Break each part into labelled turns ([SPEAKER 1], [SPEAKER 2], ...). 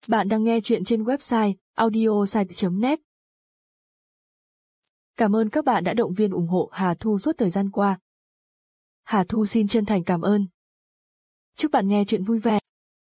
[SPEAKER 1] Bạn đang nghe chuyện trên website audiosite.net. Cảm ơn các bạn đã động viên ủng hộ Hà Thu suốt thời gian qua. Hà Thu xin chân thành cảm ơn. Chúc bạn nghe chuyện vui vẻ.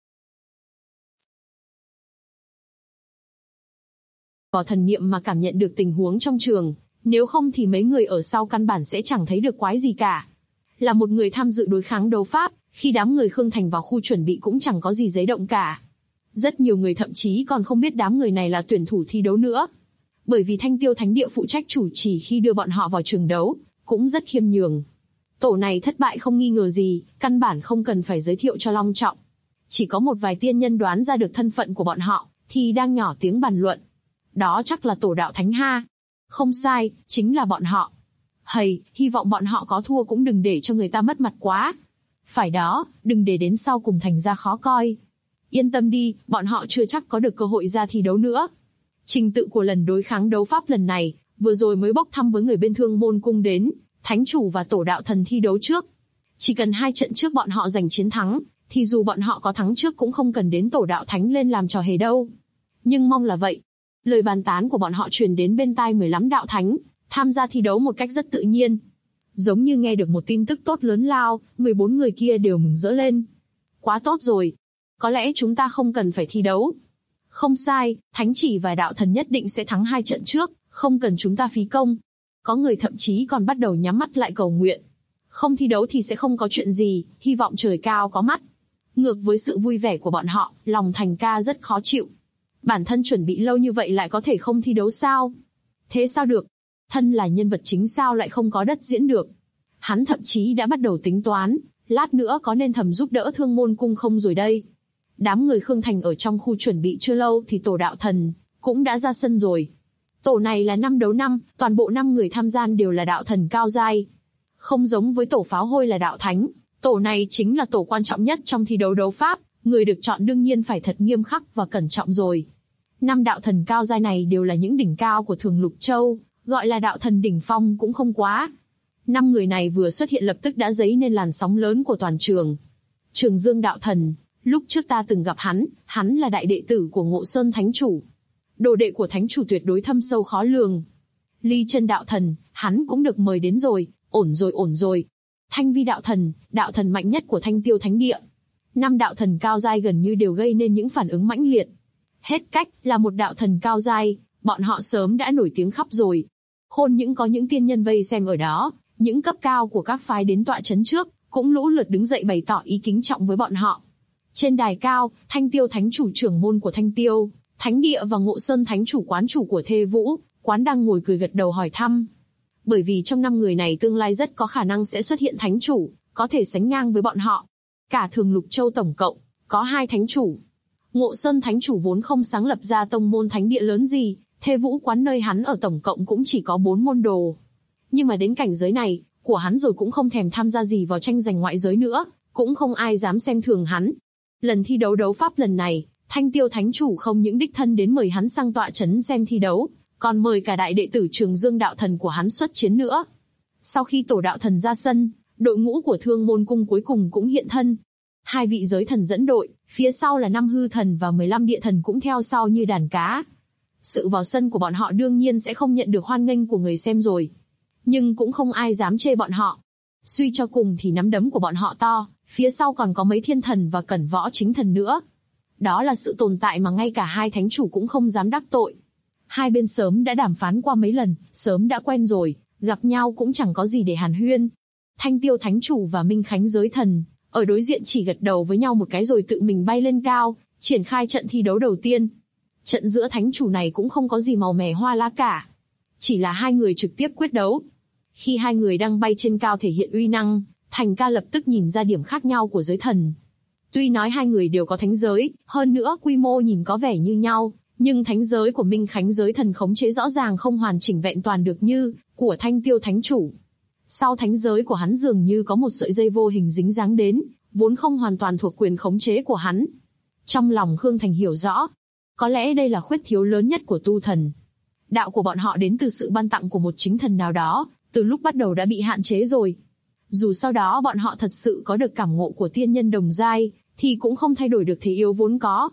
[SPEAKER 2] Có thần niệm mà cảm nhận được tình huống trong trường, nếu không thì mấy người ở sau căn bản sẽ chẳng thấy được quái gì cả. Là một người tham dự đối kháng đấu pháp, khi đám người Khương Thành vào khu chuẩn bị cũng chẳng có gì giấy động cả. Rất nhiều người thậm chí còn không biết đám người này là tuyển thủ thi đấu nữa. Bởi vì Thanh Tiêu Thánh Địa phụ trách chủ trì khi đưa bọn họ vào trường đấu, cũng rất khiêm nhường. Tổ này thất bại không nghi ngờ gì, căn bản không cần phải giới thiệu cho long trọng. Chỉ có một vài tiên nhân đoán ra được thân phận của bọn họ, thì đang nhỏ tiếng bàn luận. Đó chắc là tổ đạo Thánh Ha. Không sai, chính là bọn họ. Hầy, hy vọng bọn họ có thua cũng đừng để cho người ta mất mặt quá. Phải đó, đừng để đến sau cùng thành ra khó coi. Yên tâm đi, bọn họ chưa chắc có được cơ hội ra thi đấu nữa. Trình tự của lần đối kháng đấu pháp lần này, vừa rồi mới bốc thăm với người bên Thương Môn Cung đến, Thánh Chủ và Tổ Đạo Thần thi đấu trước. Chỉ cần 2 trận trước bọn họ giành chiến thắng, thì dù bọn họ có thắng trước cũng không cần đến Tổ Đạo Thánh lên làm trò hề đâu. Nhưng mong là vậy. Lời bàn tán của bọn họ truyền đến bên tai 15 đạo thánh, tham gia thi đấu một cách rất tự nhiên. Giống như nghe được một tin tức tốt lớn lao, 14 người kia đều mừng rỡ lên. Quá tốt rồi. Có lẽ chúng ta không cần phải thi đấu. Không sai, Thánh Chỉ và Đạo Thần nhất định sẽ thắng 2 trận trước, không cần chúng ta phí công. Có người thậm chí còn bắt đầu nhắm mắt lại cầu nguyện. Không thi đấu thì sẽ không có chuyện gì, hy vọng trời cao có mắt. Ngược với sự vui vẻ của bọn họ, lòng Thành Ca rất khó chịu. Bản thân chuẩn bị lâu như vậy lại có thể không thi đấu sao? Thế sao được? Thân là nhân vật chính sao lại không có đất diễn được? Hắn thậm chí đã bắt đầu tính toán, lát nữa có nên thầm giúp đỡ Thương Môn Cung không rồi đây? Đám người Khương Thành ở trong khu chuẩn bị chưa lâu thì tổ đạo thần cũng đã ra sân rồi. Tổ này là 5 đấu 5, toàn bộ 5 người tham gia đều là đạo thần cao giai. Không giống với tổ pháo hôi là đạo thánh, tổ này chính là tổ quan trọng nhất trong thi đấu đấu pháp, người được chọn đương nhiên phải thật nghiêm khắc và cẩn trọng rồi. 5 đạo thần cao giai này đều là những đỉnh cao của Thường Lục Châu, gọi là đạo thần đỉnh phong cũng không quá. 5 người này vừa xuất hiện lập tức đã dấy nên làn sóng lớn của toàn trường. Trường Dương đạo thần, lúc trước ta từng gặp hắn là đại đệ tử của Ngộ Sơn Thánh Chủ. Đồ đệ của Thánh Chủ tuyệt đối thâm sâu khó lường. Ly Chân đạo thần, hắn cũng được mời đến rồi, ổn rồi. Thanh Vi đạo thần mạnh nhất của Thanh Tiêu Thánh Địa. 5 đạo thần cao giai gần như đều gây nên những phản ứng mãnh liệt. Hết cách, là một đạo thần cao giai, bọn họ sớm đã nổi tiếng khắp rồi. Khôn những có những tiên nhân vây xem ở đó, những cấp cao của các phái đến tọa chấn trước, cũng lũ lượt đứng dậy bày tỏ ý kính trọng với bọn họ. Trên đài cao, Thanh Tiêu Thánh Chủ trưởng môn của Thanh Tiêu Thánh Địa và Ngộ Sơn Thánh Chủ quán chủ của Thê Vũ, quán đang ngồi cười gật đầu hỏi thăm. Bởi vì trong 5 người này tương lai rất có khả năng sẽ xuất hiện Thánh Chủ, có thể sánh ngang với bọn họ. Cả Thường Lục Châu tổng cộng, có 2 Thánh Chủ. Ngộ Sơn Thánh Chủ vốn không sáng lập ra tông môn thánh địa lớn gì, Thê Vũ quán nơi hắn ở tổng cộng cũng chỉ có 4 môn đồ. Nhưng mà đến cảnh giới này, của hắn rồi cũng không thèm tham gia gì vào tranh giành ngoại giới nữa, cũng không ai dám xem thường hắn. Lần thi đấu đấu pháp lần này, Thanh Tiêu Thánh Chủ không những đích thân đến mời hắn sang tọa chấn xem thi đấu, còn mời cả đại đệ tử Trường Dương đạo thần của hắn xuất chiến nữa. Sau khi tổ đạo thần ra sân, đội ngũ của Thương Môn Cung cuối cùng cũng hiện thân. 2 vị giới thần dẫn đội, phía sau là 5 hư thần và 15 địa thần cũng theo sau như đàn cá. Sự vào sân của bọn họ đương nhiên sẽ không nhận được hoan nghênh của người xem rồi. Nhưng cũng không ai dám chê bọn họ. Suy cho cùng thì nắm đấm của bọn họ to, phía sau còn có mấy thiên thần và cẩn võ chính thần nữa. Đó là sự tồn tại mà ngay cả 2 thánh chủ cũng không dám đắc tội. 2 bên sớm đã đàm phán qua mấy lần, sớm đã quen rồi, gặp nhau cũng chẳng có gì để hàn huyên. Thanh Tiêu Thánh Chủ và Minh Khánh giới thần, ở đối diện chỉ gật đầu với nhau một cái rồi tự mình bay lên cao, triển khai trận thi đấu đầu tiên. Trận giữa thánh chủ này cũng không có gì màu mè hoa lá cả. Chỉ là 2 người trực tiếp quyết đấu. Khi 2 người đang bay trên cao thể hiện uy năng, Thành Ca lập tức nhìn ra điểm khác nhau của giới thần. Tuy nói 2 người đều có thánh giới, hơn nữa quy mô nhìn có vẻ như nhau, nhưng thánh giới của Minh Khánh giới thần khống chế rõ ràng không hoàn chỉnh vẹn toàn được như của Thanh Tiêu Thánh Chủ. Sau thánh giới của hắn dường như có một sợi dây vô hình dính dáng đến, vốn không hoàn toàn thuộc quyền khống chế của hắn. Trong lòng Khương Thành hiểu rõ, có lẽ đây là khuyết thiếu lớn nhất của tu thần. Đạo của bọn họ đến từ sự ban tặng của một chính thần nào đó, từ lúc bắt đầu đã bị hạn chế rồi. Dù sau đó bọn họ thật sự có được cảm ngộ của tiên nhân đồng giai, thì cũng không thay đổi được thế yếu vốn có.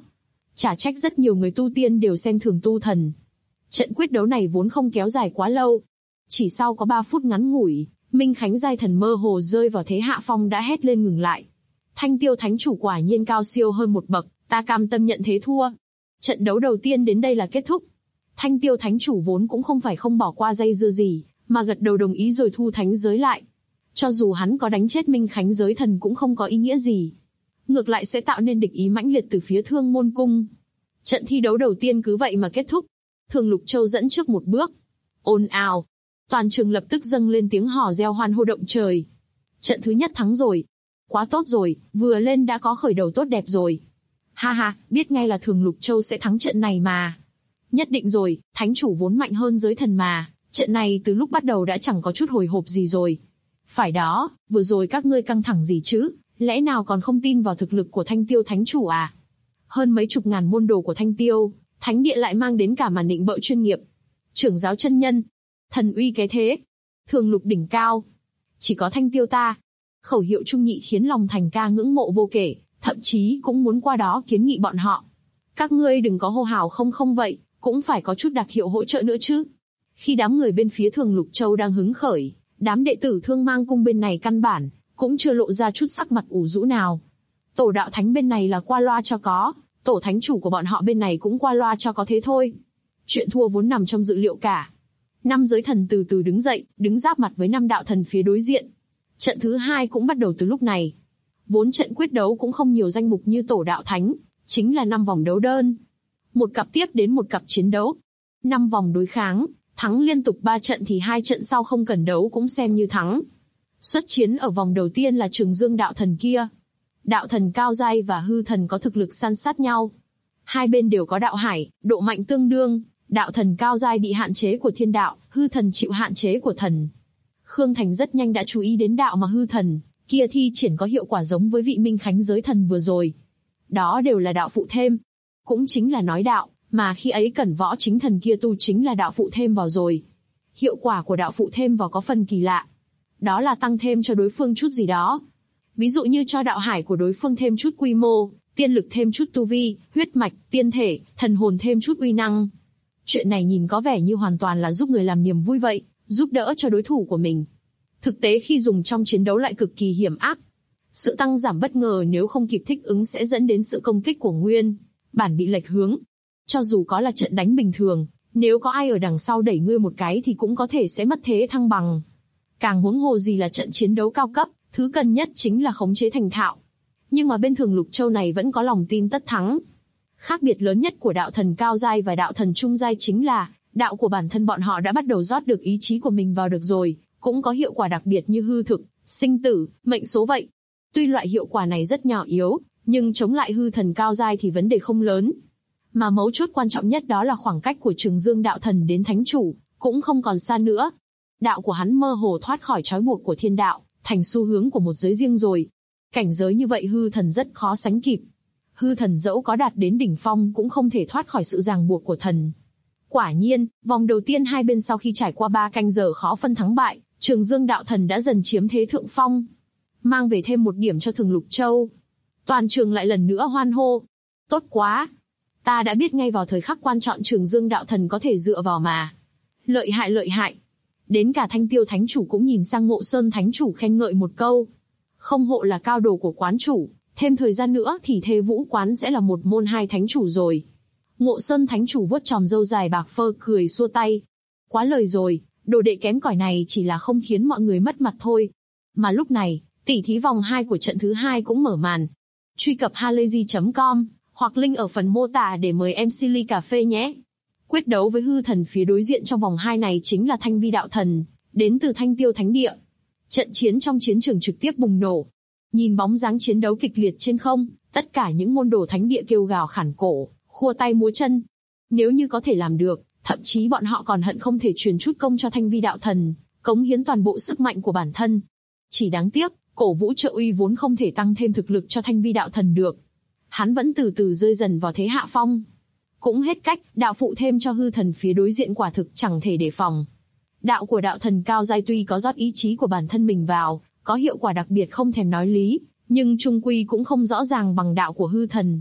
[SPEAKER 2] Chả trách rất nhiều người tu tiên đều xem thường tu thần. Trận quyết đấu này vốn không kéo dài quá lâu. Chỉ sau có 3 phút ngắn ngủi, Minh Khánh giai thần mơ hồ rơi vào thế hạ phong đã hét lên ngừng lại. Thanh Tiêu Thánh Chủ quả nhiên cao siêu hơn một bậc, ta cam tâm nhận thế thua. Trận đấu đầu tiên đến đây là kết thúc. Thanh Tiêu Thánh Chủ vốn cũng không phải không bỏ qua dây dưa gì, mà gật đầu đồng ý rồi thu thánh giới lại. Cho dù hắn có đánh chết Minh Khánh giới thần cũng không có ý nghĩa gì. Ngược lại sẽ tạo nên địch ý mãnh liệt từ phía Thương Môn Cung. Trận thi đấu đầu tiên cứ vậy mà kết thúc. Thường Lục Châu dẫn trước một bước. Ồn ào. Toàn trường lập tức dâng lên tiếng hò reo hoan hô động trời. Trận thứ nhất thắng rồi. Quá tốt rồi, vừa lên đã có khởi đầu tốt đẹp rồi. Ha ha, biết ngay là Thường Lục Châu sẽ thắng trận này mà. Nhất định rồi, thánh chủ vốn mạnh hơn giới thần mà. Trận này từ lúc bắt đầu đã chẳng có chút hồi hộp gì rồi. Phải đó, vừa rồi các ngươi căng thẳng gì chứ, lẽ nào còn không tin vào thực lực của Thanh Tiêu Thánh Chủ à? Hơn mấy chục ngàn môn đồ của Thanh Tiêu, Thánh Địa lại mang đến cả màn nịnh bợ chuyên nghiệp. Trưởng giáo chân nhân, thần uy cái thế, thường lục đỉnh cao. Chỉ có Thanh Tiêu ta. Khẩu hiệu trung nhị khiến lòng Thành ca ngưỡng mộ vô kể, thậm chí cũng muốn qua đó kiến nghị bọn họ. Các ngươi đừng có hô hào không vậy, cũng phải có chút đặc hiệu hỗ trợ nữa chứ. Khi đám người bên phía Thường Lục Châu đang hứng khởi, đám đệ tử Thương Mang Cung bên này căn bản cũng chưa lộ ra chút sắc mặt ủ rũ nào. Tổ đạo thánh bên này là qua loa cho có, tổ thánh chủ của bọn họ bên này cũng qua loa cho có thế thôi. Chuyện thua vốn nằm trong dự liệu cả. 5 giới thần từ từ đứng dậy, đứng giáp mặt với 5 đạo thần phía đối diện. Trận thứ 2 cũng bắt đầu từ lúc này. Vốn trận quyết đấu cũng không nhiều danh mục như tổ đạo thánh, chính là 5 vòng đấu đơn. Một cặp tiếp đến một cặp chiến đấu. 5 vòng đối kháng, thắng liên tục 3 trận thì 2 trận sau không cần đấu cũng xem như thắng. Xuất chiến ở vòng đầu tiên là Trường Dương đạo thần kia. Đạo thần cao giai và hư thần có thực lực san sát nhau. Hai bên đều có đạo hải, độ mạnh tương đương. Đạo thần cao giai bị hạn chế của thiên đạo, hư thần chịu hạn chế của thần. Khương Thành rất nhanh đã chú ý đến đạo mà hư thần kia thi triển có hiệu quả giống với vị Minh Khánh giới thần vừa rồi. Đó đều là đạo phụ thêm. Cũng chính là nói đạo, mà khi ấy Cẩn Võ chính thần kia tu chính là đạo phụ thêm vào rồi. Hiệu quả của đạo phụ thêm vào có phần kỳ lạ. Đó là tăng thêm cho đối phương chút gì đó. Ví dụ như cho đạo hải của đối phương thêm chút quy mô, tiên lực thêm chút tu vi, huyết mạch, tiên thể, thần hồn thêm chút uy năng. Chuyện này nhìn có vẻ như hoàn toàn là giúp người làm niềm vui vậy, giúp đỡ cho đối thủ của mình. Thực tế khi dùng trong chiến đấu lại cực kỳ hiểm ác. Sự tăng giảm bất ngờ nếu không kịp thích ứng sẽ dẫn đến sự công kích của nguyên bản bị lệch hướng. Cho dù có là trận đánh bình thường, nếu có ai ở đằng sau đẩy ngươi một cái thì cũng có thể sẽ mất thế thăng bằng. Càng huống hồ gì là trận chiến đấu cao cấp, thứ cần nhất chính là khống chế thành thạo. Nhưng mà bên Thường Lục Châu này vẫn có lòng tin tất thắng. Khác biệt lớn nhất của đạo thần cao giai và đạo thần trung giai chính là, đạo của bản thân bọn họ đã bắt đầu rót được ý chí của mình vào được rồi, cũng có hiệu quả đặc biệt như hư thực, sinh tử, mệnh số vậy. Tuy loại hiệu quả này rất nhỏ yếu, nhưng chống lại hư thần cao giai thì vấn đề không lớn. Mà mấu chốt quan trọng nhất đó là khoảng cách của Trường Dương đạo thần đến thánh chủ, cũng không còn xa nữa. Đạo của hắn mơ hồ thoát khỏi trói buộc của thiên đạo, thành xu hướng của một giới riêng rồi. Cảnh giới như vậy hư thần rất khó sánh kịp. Hư thần dẫu có đạt đến đỉnh phong cũng không thể thoát khỏi sự ràng buộc của thần. Quả nhiên, vòng đầu tiên hai bên sau khi trải qua 3 canh giờ khó phân thắng bại, Trường Dương đạo thần đã dần chiếm thế thượng phong. Mang về thêm 1 điểm cho Thường Lục Châu. Toàn trường lại lần nữa hoan hô. Tốt quá! Ta đã biết ngay vào thời khắc quan trọng Trường Dương đạo thần có thể dựa vào mà. Lợi hại lợi hại! Đến cả Thanh Tiêu Thánh Chủ cũng nhìn sang Ngộ Sơn Thánh Chủ khen ngợi một câu. Không hộ là cao đồ của quán chủ, thêm thời gian nữa thì Thê Vũ quán sẽ là một môn 2 thánh chủ rồi. Ngộ Sơn Thánh Chủ vuốt chòm râu dài bạc phơ cười xua tay. Quá lời rồi, đồ đệ kém cỏi này chỉ là không khiến mọi người mất mặt thôi. Mà lúc này, tỷ thí vòng 2 của trận thứ 2 cũng mở màn. Truy cập halayzi.com hoặc link ở phần mô tả để mời MC ly cà phê nhé. Quyết đấu với hư thần phía đối diện trong vòng 2 này chính là Thanh Vi đạo thần, đến từ Thanh Tiêu Thánh Địa. Trận chiến trong chiến trường trực tiếp bùng nổ. Nhìn bóng dáng chiến đấu kịch liệt trên không, tất cả những môn đồ Thánh Địa kêu gào khản cổ, khua tay múa chân. Nếu như có thể làm được, thậm chí bọn họ còn hận không thể truyền chút công cho Thanh Vi đạo thần, cống hiến toàn bộ sức mạnh của bản thân. Chỉ đáng tiếc, cổ vũ trợ uy vốn không thể tăng thêm thực lực cho Thanh Vi đạo thần được. Hắn vẫn từ từ rơi dần vào thế hạ phong. Cũng hết cách, đạo phụ thêm cho hư thần phía đối diện quả thực chẳng thể đề phòng. Đạo của đạo thần cao giai tuy có rót ý chí của bản thân mình vào, có hiệu quả đặc biệt không thèm nói lý, nhưng chung quy cũng không rõ ràng bằng đạo của hư thần.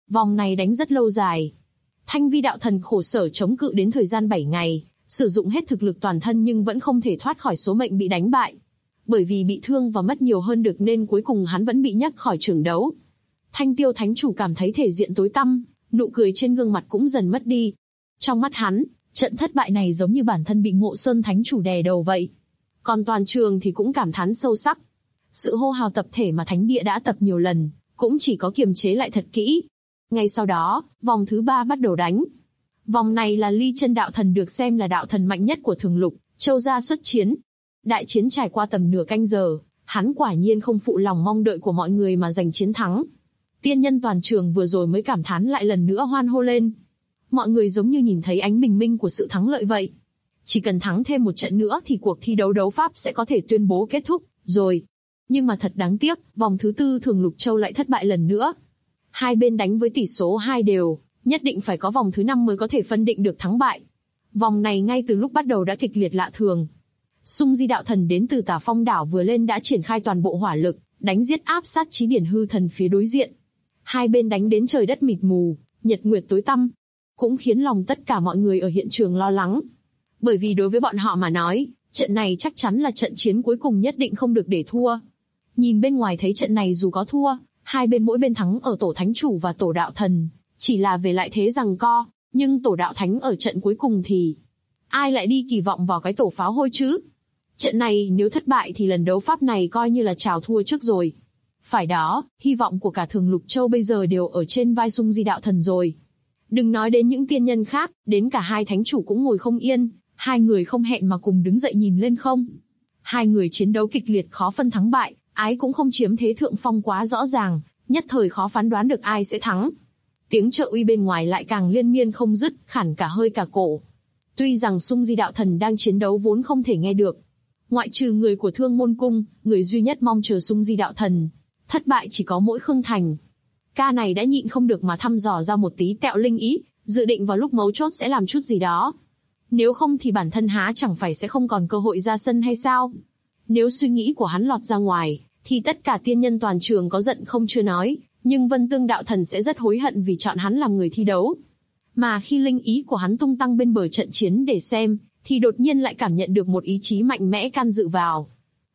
[SPEAKER 2] Vòng này đánh rất lâu dài. Thanh Vi đạo thần khổ sở chống cự đến thời gian 7 ngày, sử dụng hết thực lực toàn thân nhưng vẫn không thể thoát khỏi số mệnh bị đánh bại. Bởi vì bị thương và mất nhiều hơn được nên cuối cùng hắn vẫn bị nhắc khỏi trường đấu. Thanh Tiêu Thánh Chủ cảm thấy thể diện tối tăm, nụ cười trên gương mặt cũng dần mất đi. Trong mắt hắn, trận thất bại này giống như bản thân bị Ngộ Sơn Thánh Chủ đè đầu vậy. Còn toàn trường thì cũng cảm thán sâu sắc. Sự hô hào tập thể mà Thánh Địa đã tập nhiều lần, cũng chỉ có kiềm chế lại thật kỹ. Ngay sau đó, vòng thứ 3 bắt đầu đánh. Vòng này là Ly Chân đạo thần được xem là đạo thần mạnh nhất của Thường Lục Châu ra xuất chiến. Đại chiến trải qua tầm nửa canh giờ, hắn quả nhiên không phụ lòng mong đợi của mọi người mà giành chiến thắng. Tiên nhân toàn trường vừa rồi mới cảm thán lại lần nữa hoan hô lên. Mọi người giống như nhìn thấy ánh bình minh của sự thắng lợi vậy. Chỉ cần thắng thêm một trận nữa thì cuộc thi đấu đấu pháp sẽ có thể tuyên bố kết thúc rồi. Nhưng mà thật đáng tiếc, vòng thứ 4 Thường Lục Châu lại thất bại lần nữa. Hai bên đánh với tỷ số 2 đều, nhất định phải có vòng thứ 5 mới có thể phân định được thắng bại. Vòng này ngay từ lúc bắt đầu đã kịch liệt lạ thường. Sung Di đạo thần đến từ Tà Phong đảo vừa lên đã triển khai toàn bộ hỏa lực, đánh giết áp sát Chí Điển hư thần phía đối diện. Hai bên đánh đến trời đất mịt mù, nhật nguyệt tối tăm, cũng khiến lòng tất cả mọi người ở hiện trường lo lắng. Bởi vì đối với bọn họ mà nói, trận này chắc chắn là trận chiến cuối cùng nhất định không được để thua. Nhìn bên ngoài thấy trận này dù có thua, hai bên mỗi bên thắng ở tổ thánh chủ và tổ đạo thần, chỉ là về lại thế giằng co, nhưng tổ đạo thánh ở trận cuối cùng thì ai lại đi kỳ vọng vào cái tổ pháo hôi chứ? Trận này nếu thất bại thì lần đấu pháp này coi như là chào thua trước rồi. Phải đó, hy vọng của cả Thường Lục Châu bây giờ đều ở trên vai Sung Di đạo thần rồi. Đừng nói đến những tiên nhân khác, đến cả hai thánh chủ cũng ngồi không yên, hai người không hẹn mà cùng đứng dậy nhìn lên không. Hai người chiến đấu kịch liệt khó phân thắng bại, ai cũng không chiếm thế thượng phong quá rõ ràng, nhất thời khó phán đoán được ai sẽ thắng. Tiếng trợ uy bên ngoài lại càng liên miên không dứt, khản cả hơi cả cổ. Tuy rằng Sung Di đạo thần đang chiến đấu vốn không thể nghe được. Ngoại trừ người của Thương Môn Cung, người duy nhất mong chờ Sung Di đạo thần thất bại chỉ có mỗi Khương Thành. Ca này đã nhịn không được mà thăm dò ra một tí tẹo linh ý, dự định vào lúc mấu chốt sẽ làm chút gì đó. Nếu không thì bản thân há chẳng phải sẽ không còn cơ hội ra sân hay sao? Nếu suy nghĩ của hắn lọt ra ngoài, thì tất cả tiên nhân toàn trường có giận không chưa nói, nhưng Vân Tương đạo thần sẽ rất hối hận vì chọn hắn làm người thi đấu. Mà khi linh ý của hắn tung tăng bên bờ trận chiến để xem, thì đột nhiên lại cảm nhận được một ý chí mạnh mẽ can dự vào.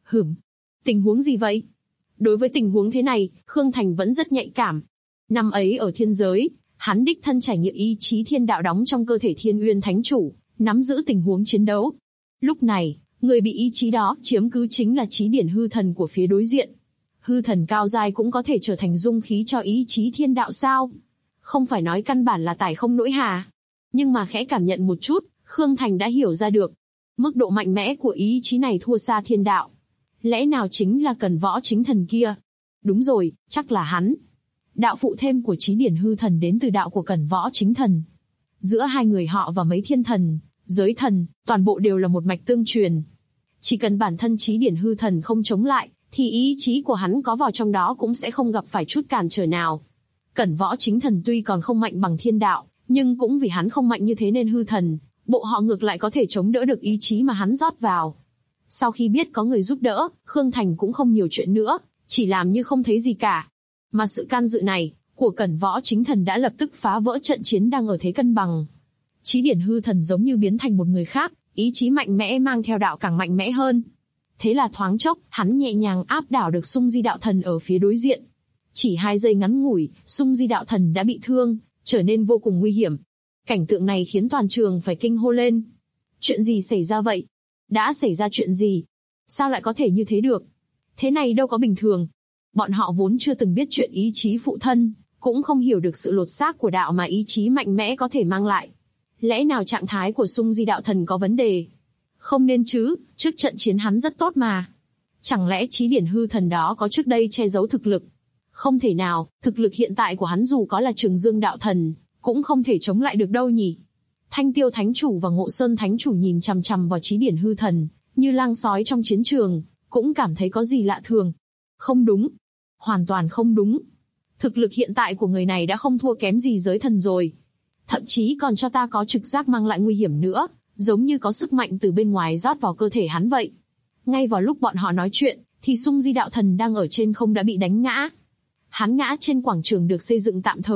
[SPEAKER 2] Tình huống gì vậy? Đối với tình huống thế này, Khương Thành vẫn rất nhạy cảm. Năm ấy ở thiên giới, hắn đích thân trải nghiệm ý chí thiên đạo đóng trong cơ thể Thiên Uyên Thánh Chủ, nắm giữ tình huống chiến đấu. Lúc này, người bị ý chí đó chiếm cứ chính là Chí Điển hư thần của phía đối diện. Hư thần cao giai cũng có thể trở thành dung khí cho ý chí thiên đạo sao? Không phải nói căn bản là tài không nỗi hà. Nhưng mà khẽ cảm nhận một chút, Khương Thành đã hiểu ra được. Mức độ mạnh mẽ của ý chí này thua xa thiên đạo. Lẽ nào chính là Cẩn Võ Chính Thần kia? Đúng rồi, chắc là hắn. Đạo phụ thêm của Chí Điển hư thần đến từ đạo của Cẩn Võ Chính Thần. Giữa hai người họ và mấy thiên thần, giới thần, toàn bộ đều là một mạch tương truyền. Chỉ cần bản thân Chí Điển hư thần không chống lại, thì ý chí của hắn có vào trong đó cũng sẽ không gặp phải chút cản trở nào. Cẩn Võ Chính Thần tuy còn không mạnh bằng thiên đạo, nhưng cũng vì hắn không mạnh như thế nên hư thần, bộ họ ngược lại có thể chống đỡ được ý chí mà hắn rót vào. Sau khi biết có người giúp đỡ, Khương Thành cũng không nhiều chuyện nữa, chỉ làm như không thấy gì cả. Mà sự can dự này, của Cẩn Võ Chính Thần đã lập tức phá vỡ trận chiến đang ở thế cân bằng. Chí Điển hư thần giống như biến thành một người khác, ý chí mạnh mẽ mang theo đạo càng mạnh mẽ hơn. Thế là thoáng chốc, hắn nhẹ nhàng áp đảo được Sung Di đạo thần ở phía đối diện. Chỉ 2 giây ngắn ngủi, Sung Di đạo thần đã bị thương, trở nên vô cùng nguy hiểm. Cảnh tượng này khiến toàn trường phải kinh hô lên. Chuyện gì xảy ra vậy? Đã xảy ra chuyện gì? Sao lại có thể như thế được? Thế này đâu có bình thường. Bọn họ vốn chưa từng biết chuyện ý chí phụ thân, cũng không hiểu được sự lột xác của đạo mà ý chí mạnh mẽ có thể mang lại. Lẽ nào trạng thái của Sung Di đạo thần có vấn đề? Không nên chứ, trước trận chiến hắn rất tốt mà. Chẳng lẽ Chí Điển hư thần đó có trước đây che giấu thực lực? Không thể nào, thực lực hiện tại của hắn dù có là Trường Dương đạo thần, cũng không thể chống lại được đâu nhỉ. Thanh Tiêu Thánh Chủ và Ngộ Sơn Thánh Chủ nhìn chằm chằm vào Chí Điển hư thần, như lang sói trong chiến trường, cũng cảm thấy có gì lạ thường. Không đúng. Hoàn toàn không đúng. Thực lực hiện tại của người này đã không thua kém gì giới thần rồi. Thậm chí còn cho ta có trực giác mang lại nguy hiểm nữa, giống như có sức mạnh từ bên ngoài rót vào cơ thể hắn vậy. Ngay vào lúc bọn họ nói chuyện, thì Sung Di đạo thần đang ở trên không đã bị đánh ngã. Hắn ngã trên quảng trường được xây dựng tạm thời,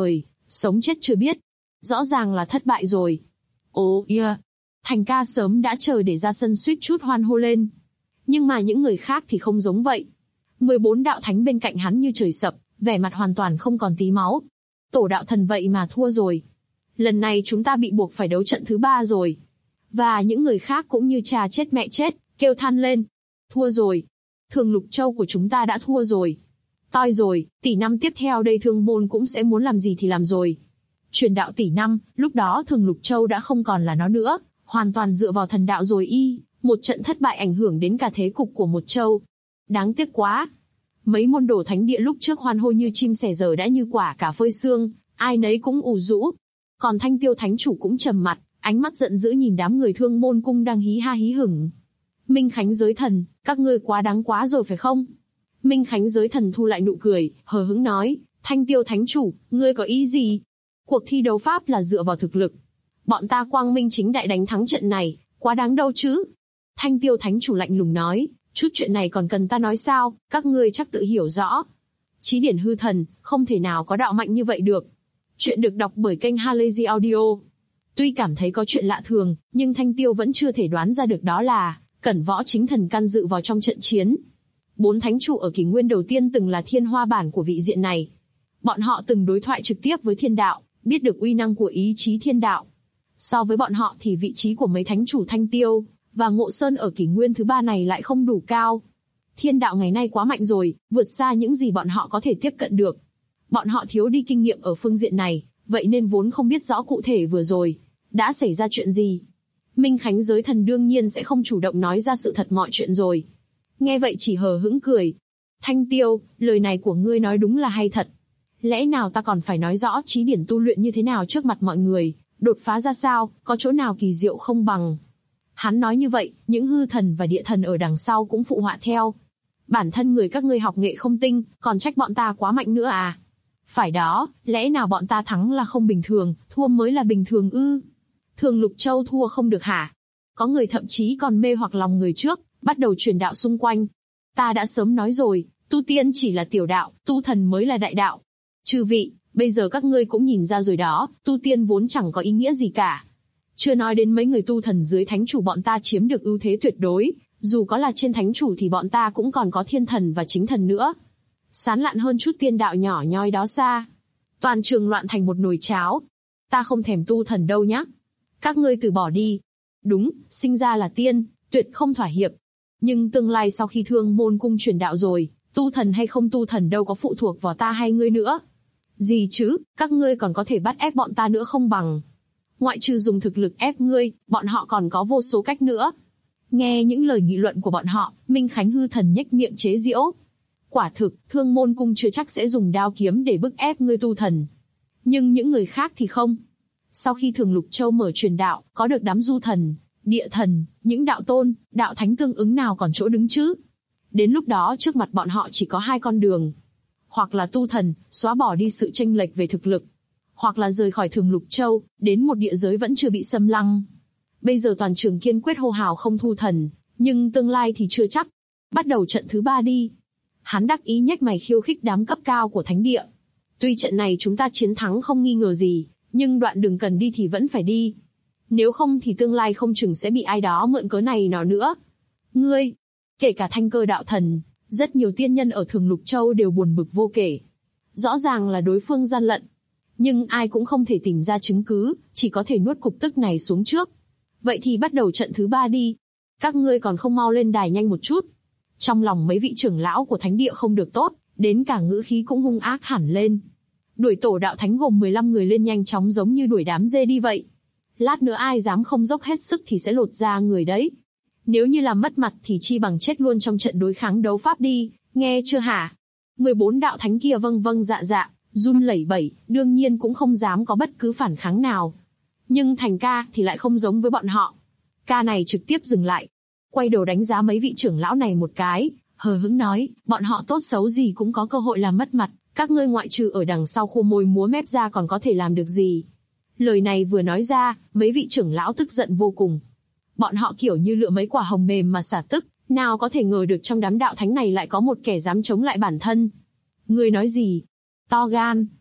[SPEAKER 2] Sống chết chưa biết. Rõ ràng là thất bại rồi. Ồ yeah. Thành ca sớm đã chờ để ra sân suýt chút hoan hô lên. Nhưng mà những người khác thì không giống vậy. 14 đạo thánh bên cạnh hắn như trời sập, vẻ mặt hoàn toàn không còn tí máu. Tổ đạo thần vậy mà thua rồi. Lần này chúng ta bị buộc phải đấu trận thứ 3 rồi. Và những người khác cũng như cha chết mẹ chết, kêu than lên. Thua rồi. Thường Lục Châu của chúng ta đã thua rồi. Toi rồi, tỷ năm tiếp theo đây Thương Môn cũng sẽ muốn làm gì thì làm rồi. Truyền đạo tỷ năm, lúc đó Thường Lục Châu đã không còn là nó nữa, hoàn toàn dựa vào thần đạo rồi một trận thất bại ảnh hưởng đến cả thế cục của một châu. Đáng tiếc quá. Mấy môn đồ thánh địa lúc trước hoan hô như chim sẻ giờ đã như quả cả phơi xương, ai nấy cũng ủ rũ. Còn Thanh Tiêu thánh chủ cũng trầm mặt, ánh mắt giận dữ nhìn đám người Thương Môn cung đang hí ha hí hửng. Minh Khánh giới thần, các ngươi quá đáng quá rồi phải không? Minh Khánh giới thần thu lại nụ cười, hờ hững nói, Thanh Tiêu thánh chủ, ngươi có ý gì? Cuộc thi đấu pháp là dựa vào thực lực. Bọn ta quang minh chính đại đánh thắng trận này, quá đáng đâu chứ? Thanh Tiêu thánh chủ lạnh lùng nói, chút chuyện này còn cần ta nói sao, các ngươi chắc tự hiểu rõ. Chí điển hư thần, không thể nào có đạo mạnh như vậy được. Chuyện được đọc bởi kênh Halazy Audio. Tuy cảm thấy có chuyện lạ thường, nhưng Thanh Tiêu vẫn chưa thể đoán ra được đó là Cẩn Võ chính thần can dự vào trong trận chiến. 4 thánh chủ ở kỷ nguyên đầu tiên từng là thiên hoa bản của vị diện này. Bọn họ từng đối thoại trực tiếp với thiên đạo, biết được uy năng của ý chí thiên đạo. So với bọn họ thì vị trí của mấy thánh chủ Thanh Tiêu và Ngộ Sơn ở kỷ nguyên thứ 3 này lại không đủ cao. Thiên đạo ngày nay quá mạnh rồi, vượt xa những gì bọn họ có thể tiếp cận được. Bọn họ thiếu đi kinh nghiệm ở phương diện này, vậy nên vốn không biết rõ cụ thể vừa rồi đã xảy ra chuyện gì. Minh Khánh giới thần đương nhiên sẽ không chủ động nói ra sự thật mọi chuyện rồi. Nghe vậy chỉ hờ hững cười. Thanh Tiêu, lời này của ngươi nói đúng là hay thật. Lẽ nào ta còn phải nói rõ chí điển tu luyện như thế nào trước mặt mọi người, đột phá ra sao, có chỗ nào kỳ diệu không bằng. Hắn nói như vậy, những hư thần và địa thần ở đằng sau cũng phụ họa theo. Bản thân người các ngươi học nghệ không tinh, còn trách bọn ta quá mạnh nữa à? Phải đó, lẽ nào bọn ta thắng là không bình thường, thua mới là bình thường ư? Thường Lục Châu thua không được hả? Có người thậm chí còn mê hoặc lòng người trước, bắt đầu truyền đạo xung quanh. Ta đã sớm nói rồi, tu tiên chỉ là tiểu đạo, tu thần mới là đại đạo. Chư vị, bây giờ các ngươi cũng nhìn ra rồi đó, tu tiên vốn chẳng có ý nghĩa gì cả. Chưa nói đến mấy người tu thần dưới thánh chủ bọn ta chiếm được ưu thế tuyệt đối, dù có là trên thánh chủ thì bọn ta cũng còn có thiên thần và chính thần nữa. Sán lạn hơn chút tiên đạo nhỏ nhoi đó xa. Toàn trường loạn thành một nồi cháo. Ta không thèm tu thần đâu nhá. Các ngươi từ bỏ đi. Đúng, sinh ra là tiên, tuyệt không thỏa hiệp. Nhưng tương lai sau khi Thương Môn cung truyền đạo rồi, tu thần hay không tu thần đâu có phụ thuộc vào ta hay ngươi nữa. Gì chứ, các ngươi còn có thể bắt ép bọn ta nữa không bằng. Ngoại trừ dùng thực lực ép ngươi, bọn họ còn có vô số cách nữa. Nghe những lời nghị luận của bọn họ, Minh Khánh hư thần nhếch miệng chế giễu. Quả thực, Thương Môn cung chưa chắc sẽ dùng đao kiếm để bức ép ngươi tu thần. Nhưng những người khác thì không. Sau khi Thường Lục Châu mở truyền đạo, có được đám du thần, địa thần, những đạo tôn, đạo thánh tương ứng nào còn chỗ đứng chứ? Đến lúc đó trước mặt bọn họ chỉ có 2 con đường. Hoặc là tu thần, xóa bỏ đi sự chênh lệch về thực lực. Hoặc là rời khỏi Thường Lục Châu, đến một địa giới vẫn chưa bị xâm lăng. Bây giờ toàn trường kiên quyết hô hào không thu thần, nhưng tương lai thì chưa chắc. Bắt đầu trận thứ 3 đi. Hắn đắc ý nhếch mày khiêu khích đám cấp cao của thánh địa. Tuy trận này chúng ta chiến thắng không nghi ngờ gì, nhưng đoạn đường cần đi thì vẫn phải đi. Nếu không thì tương lai không chừng sẽ bị ai đó mượn cớ này nọ nữa. Ngươi, kể cả Thanh Cơ đạo thần, rất nhiều tiên nhân ở Thường Lục Châu đều buồn bực vô kể. Rõ ràng là đối phương gian lận. Nhưng ai cũng không thể tìm ra chứng cứ, chỉ có thể nuốt cục tức này xuống trước. Vậy thì bắt đầu trận thứ 3 đi. Các ngươi còn không mau lên đài nhanh một chút. Trong lòng mấy vị trưởng lão của thánh địa không được tốt, đến cả ngữ khí cũng hung ác hẳn lên. Đuổi tổ đạo thánh gồm 15 người lên nhanh chóng giống như đuổi đám dê đi vậy. Lát nữa ai dám không dốc hết sức thì sẽ lột da người đấy. Nếu như làm mất mặt thì chi bằng chết luôn trong trận đối kháng đấu pháp đi, nghe chưa hả? 14 đạo thánh kia vâng dạ dạ, run lẩy bẩy, đương nhiên cũng không dám có bất cứ phản kháng nào. Nhưng Thành ca thì lại không giống với bọn họ. Ca này trực tiếp dừng lại, quay đầu đánh giá mấy vị trưởng lão này một cái, hờ hững nói, bọn họ tốt xấu gì cũng có cơ hội làm mất mặt, các ngươi ngoại trừ ở đằng sau khô môi múa mép ra còn có thể làm được gì. Lời này vừa nói ra, mấy vị trưởng lão tức giận vô cùng. Bọn họ kiểu như lựa mấy quả hồng mềm mà xả tức, nào có thể ngờ được trong đám đạo thánh này lại có một kẻ dám chống lại bản thân. Ngươi nói gì? To gan.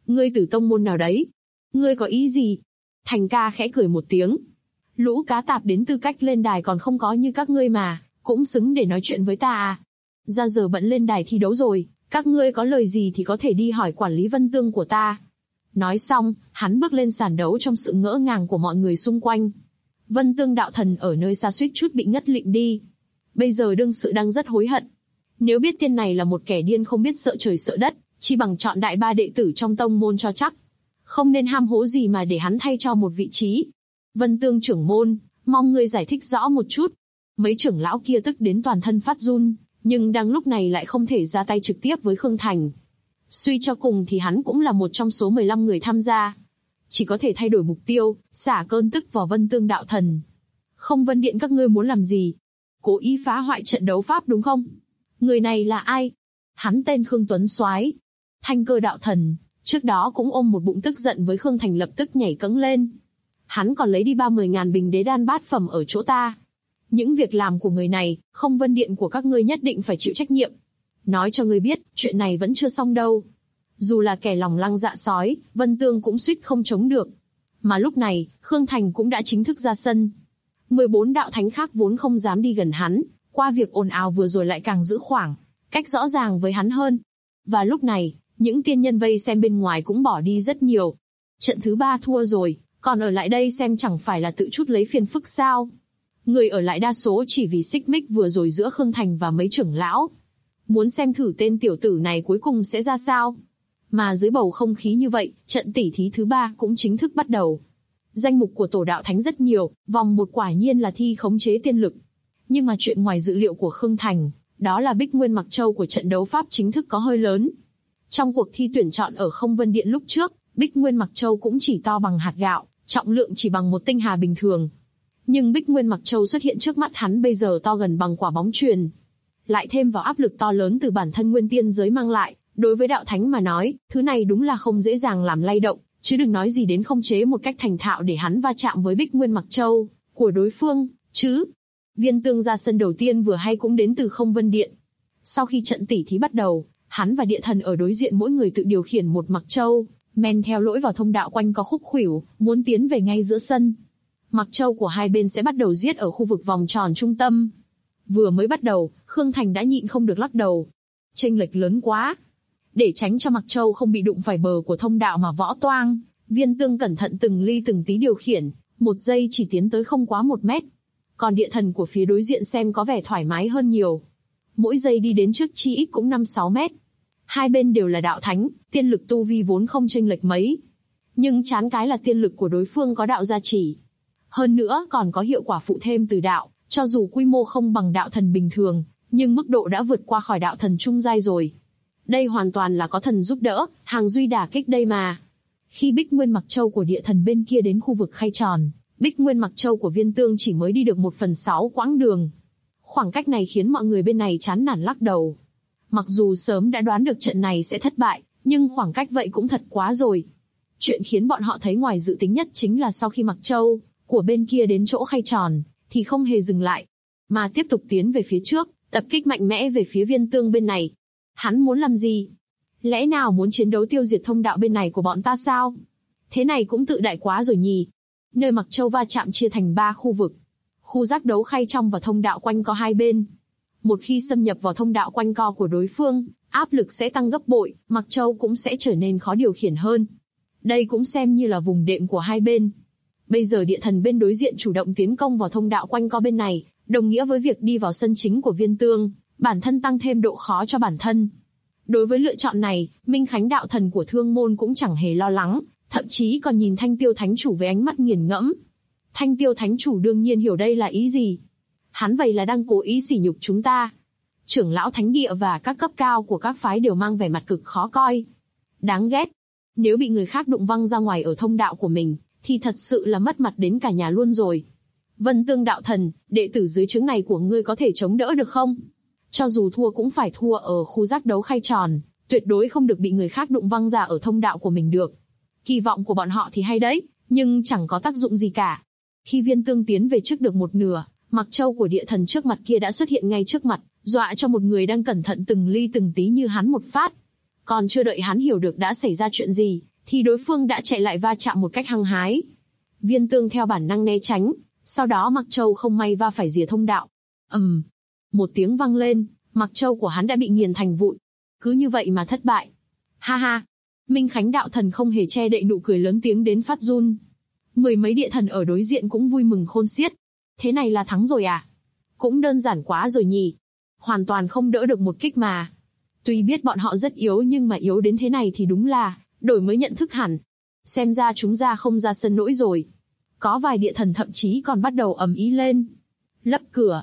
[SPEAKER 2] Ngươi từ tông môn nào đấy? Ngươi có ý gì? Thành ca khẽ cười một tiếng. Lũ cá tạp đến tư cách lên đài còn không có như các ngươi mà, cũng xứng để nói chuyện với ta à? Ra giờ bận lên đài thi đấu rồi, các ngươi có lời gì thì có thể đi hỏi quản lý Vân Tương của ta. Nói xong, hắn bước lên sàn đấu trong sự ngỡ ngàng của mọi người xung quanh. Vân Tương đạo thần ở nơi xa suýt chút bị ngất lịm đi. Bây giờ đương sự đang rất hối hận. Nếu biết tên này là một kẻ điên không biết sợ trời sợ đất, chỉ bằng chọn đại ba đệ tử trong tông môn cho chắc. Không nên ham hố gì mà để hắn thay cho một vị trí. Vân Tương trưởng môn, mong ngươi giải thích rõ một chút. Mấy trưởng lão kia tức đến toàn thân phát run, nhưng đang lúc này lại không thể ra tay trực tiếp với Khương Thành. Suy cho cùng thì hắn cũng là một trong số 15 người tham gia. Chỉ có thể thay đổi mục tiêu, xả cơn tức vào Vân Tương đạo thần. Không Vân Điện các ngươi muốn làm gì? Cố ý phá hoại trận đấu pháp đúng không? Người này là ai? Hắn tên Khương Tuấn Soái. Thanh Cơ đạo thần, trước đó cũng ôm một bụng tức giận với Khương Thành lập tức nhảy cẫng lên. Hắn còn lấy đi 30.000 bình đế đan bát phẩm ở chỗ ta. Những việc làm của người này, không Vân Điện của các ngươi nhất định phải chịu trách nhiệm. Nói cho ngươi biết, chuyện này vẫn chưa xong đâu. Dù là kẻ lòng lăng dạ sói, Vân Tương cũng suýt không chống được. Mà lúc này, Khương Thành cũng đã chính thức ra sân. 14 đạo thánh khác vốn không dám đi gần hắn, qua việc ồn ào vừa rồi lại càng giữ khoảng cách rõ ràng với hắn hơn. Và lúc này, những tiên nhân vây xem bên ngoài cũng bỏ đi rất nhiều. Trận thứ 3 thua rồi, còn ở lại đây xem chẳng phải là tự chút lấy phiền phức sao? Người ở lại đa số chỉ vì xích mích vừa rồi giữa Khương Thành và mấy trưởng lão. Muốn xem thử tên tiểu tử này cuối cùng sẽ ra sao. Mà dưới bầu không khí như vậy, trận tỉ thí thứ 3 cũng chính thức bắt đầu. Danh mục của tổ đạo thánh rất nhiều, vòng 1 quả nhiên là thi khống chế tiên lực. Nhưng mà chuyện ngoài dự liệu của Khương Thành, đó là Bích Nguyên Mặc Châu của trận đấu pháp chính thức có hơi lớn. Trong cuộc thi tuyển chọn ở Không Vân Điện lúc trước, Bích Nguyên Mặc Châu cũng chỉ to bằng hạt gạo, trọng lượng chỉ bằng một tinh hà bình thường. Nhưng Bích Nguyên Mặc Châu xuất hiện trước mắt hắn bây giờ to gần bằng quả bóng chuyền. Lại thêm vào áp lực to lớn từ bản thân Nguyên Tiên giới mang lại, đối với đạo thánh mà nói, thứ này đúng là không dễ dàng làm lay động, chứ đừng nói gì đến khống chế một cách thành thạo để hắn va chạm với Bích Nguyên Mặc Châu của đối phương, chứ. Viên Tương ra sân đầu tiên vừa hay cũng đến từ Không Vân Điện. Sau khi trận tỉ thí bắt đầu, hắn và địa thần ở đối diện mỗi người tự điều khiển một Mặc Châu, men theo lỗi vào thông đạo quanh co khúc khuỷu, muốn tiến về ngay giữa sân. Mặc Châu của hai bên sẽ bắt đầu giết ở khu vực vòng tròn trung tâm. Vừa mới bắt đầu, Khương Thành đã nhịn không được lắc đầu. Chênh lệch lớn quá. Để tránh cho Mặc Châu không bị đụng phải bờ của thông đạo mà võ toang, Viên Tương cẩn thận từng ly từng tí điều khiển, một giây chỉ tiến tới không quá 1 mét. Còn địa thần của phía đối diện xem có vẻ thoải mái hơn nhiều. Mỗi giây đi đến trước chi ít cũng 5-6 mét. Hai bên đều là đạo thánh, tiên lực tu vi vốn không chênh lệch mấy. Nhưng chán cái là tiên lực của đối phương có đạo gia chỉ. Hơn nữa còn có hiệu quả phụ thêm từ đạo, cho dù quy mô không bằng đạo thần bình thường, nhưng mức độ đã vượt qua khỏi đạo thần trung giai rồi. Đây hoàn toàn là có thần giúp đỡ, hàng duy đả kích đây mà. Khi Bích Nguyên Mặc Châu của địa thần bên kia đến khu vực khay tròn, Bích Nguyên Mặc Châu của Viên Tương chỉ mới đi được 1/6 quãng đường. Khoảng cách này khiến mọi người bên này chán nản lắc đầu. Mặc dù sớm đã đoán được trận này sẽ thất bại, nhưng khoảng cách vậy cũng thật quá rồi. Chuyện khiến bọn họ thấy ngoài dự tính nhất chính là sau khi Mặc Châu của bên kia đến chỗ khay tròn, thì không hề dừng lại, mà tiếp tục tiến về phía trước, tập kích mạnh mẽ về phía Viên Tương bên này. Hắn muốn làm gì? Lẽ nào muốn chiến đấu tiêu diệt thông đạo bên này của bọn ta sao? Thế này cũng tự đại quá rồi nhỉ. Nơi Mặc Châu va chạm chia thành 3 khu vực. Khu giác đấu khay trong và thông đạo quanh co hai bên. Một khi xâm nhập vào thông đạo quanh co của đối phương, áp lực sẽ tăng gấp bội, Mặc Châu cũng sẽ trở nên khó điều khiển hơn. Đây cũng xem như là vùng đệm của hai bên. Bây giờ địa thần bên đối diện chủ động tiến công vào thông đạo quanh co bên này, đồng nghĩa với việc đi vào sân chính của Viên Tương, bản thân tăng thêm độ khó cho bản thân. Đối với lựa chọn này, Minh Khánh đạo thần của Thương Môn cũng chẳng hề lo lắng, thậm chí còn nhìn Thanh Tiêu Thánh Chủ với ánh mắt nghiền ngẫm. Thanh Tiêu Thánh Chủ đương nhiên hiểu đây là ý gì. Hắn vậy là đang cố ý sỉ nhục chúng ta. Trưởng lão thánh địa và các cấp cao của các phái đều mang vẻ mặt cực khó coi. Đáng ghét. Nếu bị người khác đụng văng ra ngoài ở thông đạo của mình, thì thật sự là mất mặt đến cả nhà luôn rồi. Vân Tương đạo thần, đệ tử dưới trướng này của ngươi có thể chống đỡ được không? Cho dù thua cũng phải thua ở khu giác đấu khay tròn, tuyệt đối không được bị người khác đụng văng ra ở thông đạo của mình được. Kỳ vọng của bọn họ thì hay đấy, nhưng chẳng có tác dụng gì cả. Khi Viên Tương tiến về trước được một nửa, Mặc Châu của địa thần trước mặt kia đã xuất hiện ngay trước mặt, dọa cho một người đang cẩn thận từng ly từng tí như hắn một phát. Còn chưa đợi hắn hiểu được đã xảy ra chuyện gì, thì đối phương đã chạy lại va chạm một cách hăng hái. Viên Tương theo bản năng né tránh, sau đó Mặc Châu không may va phải rìa thông đạo. Một tiếng vang lên, Mặc Châu của hắn đã bị nghiền thành vụn. Cứ như vậy mà thất bại. Ha ha. Minh Khánh đạo thần không hề che đậy nụ cười lớn tiếng đến phát run. Mười mấy địa thần ở đối diện cũng vui mừng khôn xiết. Thế này là thắng rồi à? Cũng đơn giản quá rồi nhỉ. Hoàn toàn không đỡ được một kích mà. Tuy biết bọn họ rất yếu nhưng mà yếu đến thế này thì đúng là đổi mới nhận thức hẳn. Xem ra chúng ra không ra sân nỗi rồi. Có vài địa thần thậm chí còn bắt đầu ầm ĩ lên. Lấp cửa,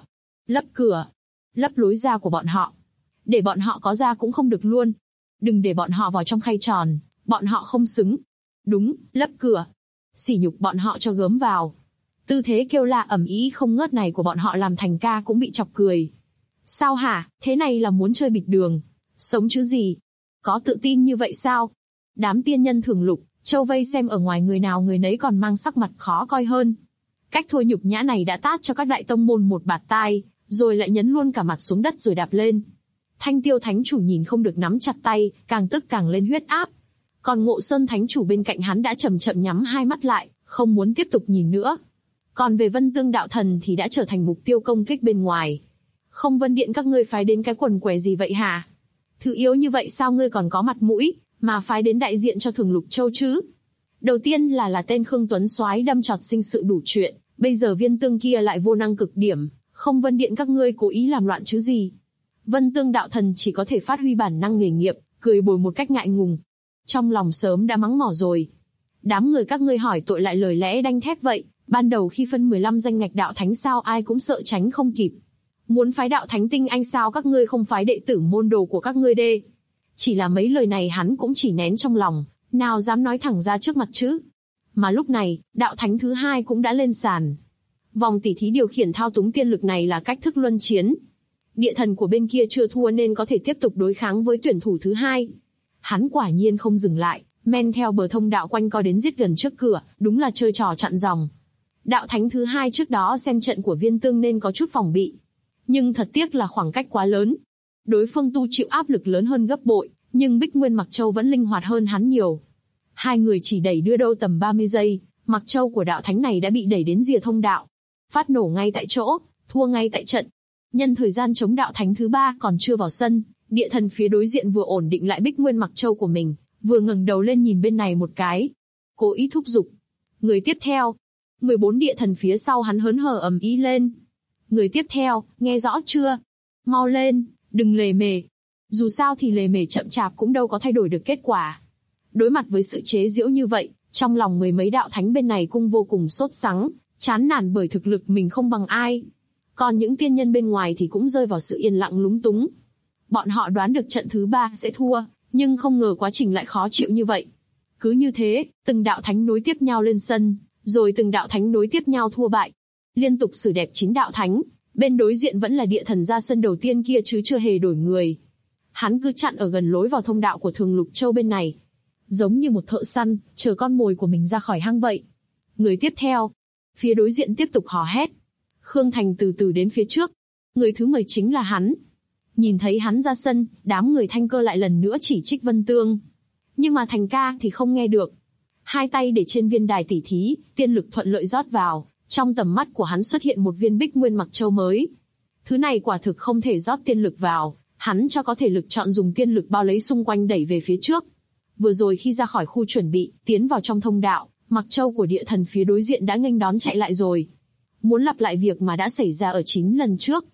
[SPEAKER 2] lấp lối ra của bọn họ. Để bọn họ có ra cũng không được luôn. Đừng để bọn họ vào trong khay tròn, bọn họ không xứng. Đúng, lấp cửa. Sỉ nhục bọn họ cho gớm vào. Tư thế kêu la ầm ĩ không ngớt này của bọn họ làm Thành Ca cũng bị chọc cười. Sao hả, thế này là muốn chơi bịt đường. Sống chứ gì? Có tự tin như vậy sao? Đám tiên nhân thường lục, châu vây xem ở ngoài người nào người nấy còn mang sắc mặt khó coi hơn. Cách thua nhục nhã này đã tát cho các đại tông môn một bạt tai, rồi lại nhấn luôn cả mặt xuống đất rồi đạp lên. Thanh Tiêu Thánh Chủ nhìn không được nắm chặt tay, càng tức càng lên huyết áp. Còn Ngộ Sơn Thánh Chủ bên cạnh hắn đã chậm chậm nhắm hai mắt lại, không muốn tiếp tục nhìn nữa. Còn về Vân Tương đạo thần thì đã trở thành mục tiêu công kích bên ngoài. Không Vân Điện các ngươi phái đến cái quần què gì vậy hả? Thứ yếu như vậy sao ngươi còn có mặt mũi, mà phái đến đại diện cho Thường Lục Châu chứ? Đầu tiên là tên Khương Tuấn Soái đâm chọt sinh sự đủ chuyện, bây giờ Viên Tương kia lại vô năng cực điểm, không Vân Điện các ngươi cố ý làm loạn chứ gì? Vân Tương đạo thần chỉ có thể phát huy bản năng nghề nghiệp, cười bồi một cách ngại ngùng. Trong lòng sớm đã mắng mỏ rồi. Đám người các ngươi hỏi tội lại lời lẽ đanh thép vậy, ban đầu khi phân 15 danh ngạch đạo thánh sao ai cũng sợ tránh không kịp. Muốn phái đạo thánh tinh anh sao các ngươi không phái đệ tử môn đồ của các ngươi đê. Chỉ là mấy lời này hắn cũng chỉ nén trong lòng, nào dám nói thẳng ra trước mặt chứ. Mà lúc này, đạo thánh thứ hai cũng đã lên sàn. Vòng tỉ thí điều khiển thao túng tiên lực này là cách thức luân chiến. Địa thần của bên kia chưa thua nên có thể tiếp tục đối kháng với tuyển thủ thứ hai. Hắn quả nhiên không dừng lại, men theo bờ thông đạo quanh co đến giết gần trước cửa, đúng là chơi trò chặn dòng. Đạo thánh thứ hai trước đó xem trận của Viên Tương nên có chút phòng bị. Nhưng thật tiếc là khoảng cách quá lớn. Đối phương tu chịu áp lực lớn hơn gấp bội, nhưng Bích Nguyên Mặc Châu vẫn linh hoạt hơn hắn nhiều. Hai người chỉ đẩy đưa đâu tầm 30 giây, Mặc Châu của đạo thánh này đã bị đẩy đến rìa thông đạo. Phát nổ ngay tại chỗ, thua ngay tại trận. Nhân thời gian chống đạo thánh thứ ba còn chưa vào sân, địa thần phía đối diện vừa ổn định lại Bích Nguyên Mặc Châu của mình, vừa ngẩng đầu lên nhìn bên này một cái. Cố ý thúc giục. Người tiếp theo. 14 địa thần phía sau hắn hớn hở ầm ĩ lên. Người tiếp theo, nghe rõ chưa? Mau lên, đừng lề mề. Dù sao thì lề mề chậm chạp cũng đâu có thay đổi được kết quả. Đối mặt với sự chế giễu như vậy, trong lòng mười mấy đạo thánh bên này cũng vô cùng sốt sắng, chán nản bởi thực lực mình không bằng ai. Còn những tiên nhân bên ngoài thì cũng rơi vào sự yên lặng lúng túng. Bọn họ đoán được trận thứ 3 sẽ thua, nhưng không ngờ quá trình lại khó chịu như vậy. Cứ như thế, từng đạo thánh nối tiếp nhau lên sân, rồi từng đạo thánh nối tiếp nhau thua bại. Liên tục xử đẹp 9 đạo thánh, bên đối diện vẫn là địa thần ra sân đầu tiên kia chứ chưa hề đổi người. Hắn cứ chặn ở gần lối vào thông đạo của Thường Lục Châu bên này. Giống như một thợ săn, chờ con mồi của mình ra khỏi hang vậy. Người tiếp theo. Phía đối diện tiếp tục hò hét. Khương Thành từ từ đến phía trước. Người thứ 10 chính là hắn. Nhìn thấy hắn ra sân, đám người Thanh Cơ lại lần nữa chỉ trích Vân Tương. Nhưng mà Thành Ca thì không nghe được. Hai tay để trên viên đài tỉ thí, tiên lực thuận lợi rót vào. Trong tầm mắt của hắn xuất hiện một viên Bích Nguyên Mặc Châu mới. Thứ này quả thực không thể rót tiên lực vào, hắn cho có thể lực chọn dùng tiên lực bao lấy xung quanh đẩy về phía trước. Vừa rồi khi ra khỏi khu chuẩn bị, tiến vào trong thông đạo, Mặc Châu của địa thần phía đối diện đã nghênh đón chạy lại rồi. Muốn lặp lại việc mà đã xảy ra ở 9 lần trước.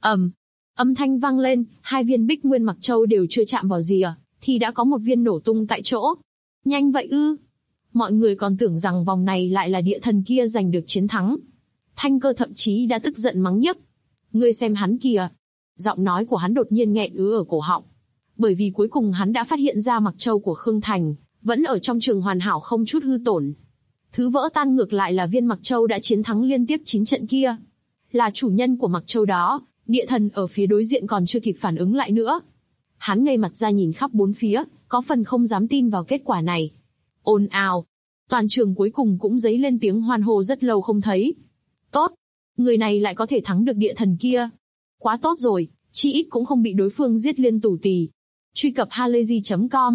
[SPEAKER 2] Âm thanh vang lên, hai viên Bích Nguyên Mặc Châu đều chưa chạm vào rìa, thì đã có một viên nổ tung tại chỗ. Nhanh vậy ư? Mọi người còn tưởng rằng vòng này lại là địa thần kia giành được chiến thắng. Thanh Cơ thậm chí đã tức giận mắng nhiếc. Ngươi xem hắn kìa. Giọng nói của hắn đột nhiên nghẹn ứ ở cổ họng. Bởi vì cuối cùng hắn đã phát hiện ra Mặc Châu của Khương Thành, vẫn ở trong trường hoàn hảo không chút hư tổn. Thứ vỡ tan ngược lại là viên Mặc Châu đã chiến thắng liên tiếp 9 trận kia. Là chủ nhân của Mặc Châu đó, địa thần ở phía đối diện còn chưa kịp phản ứng lại nữa. Hắn ngây mặt ra nhìn khắp bốn phía, có phần không dám tin vào kết quả này. Ồn ào. Toàn trường cuối cùng cũng dấy lên tiếng hoan hô rất lâu không thấy. Tốt. Người này lại có thể thắng được địa thần kia. Quá tốt rồi, chi ít cũng không bị đối phương giết liên tù tì. Truy cập halayzi.com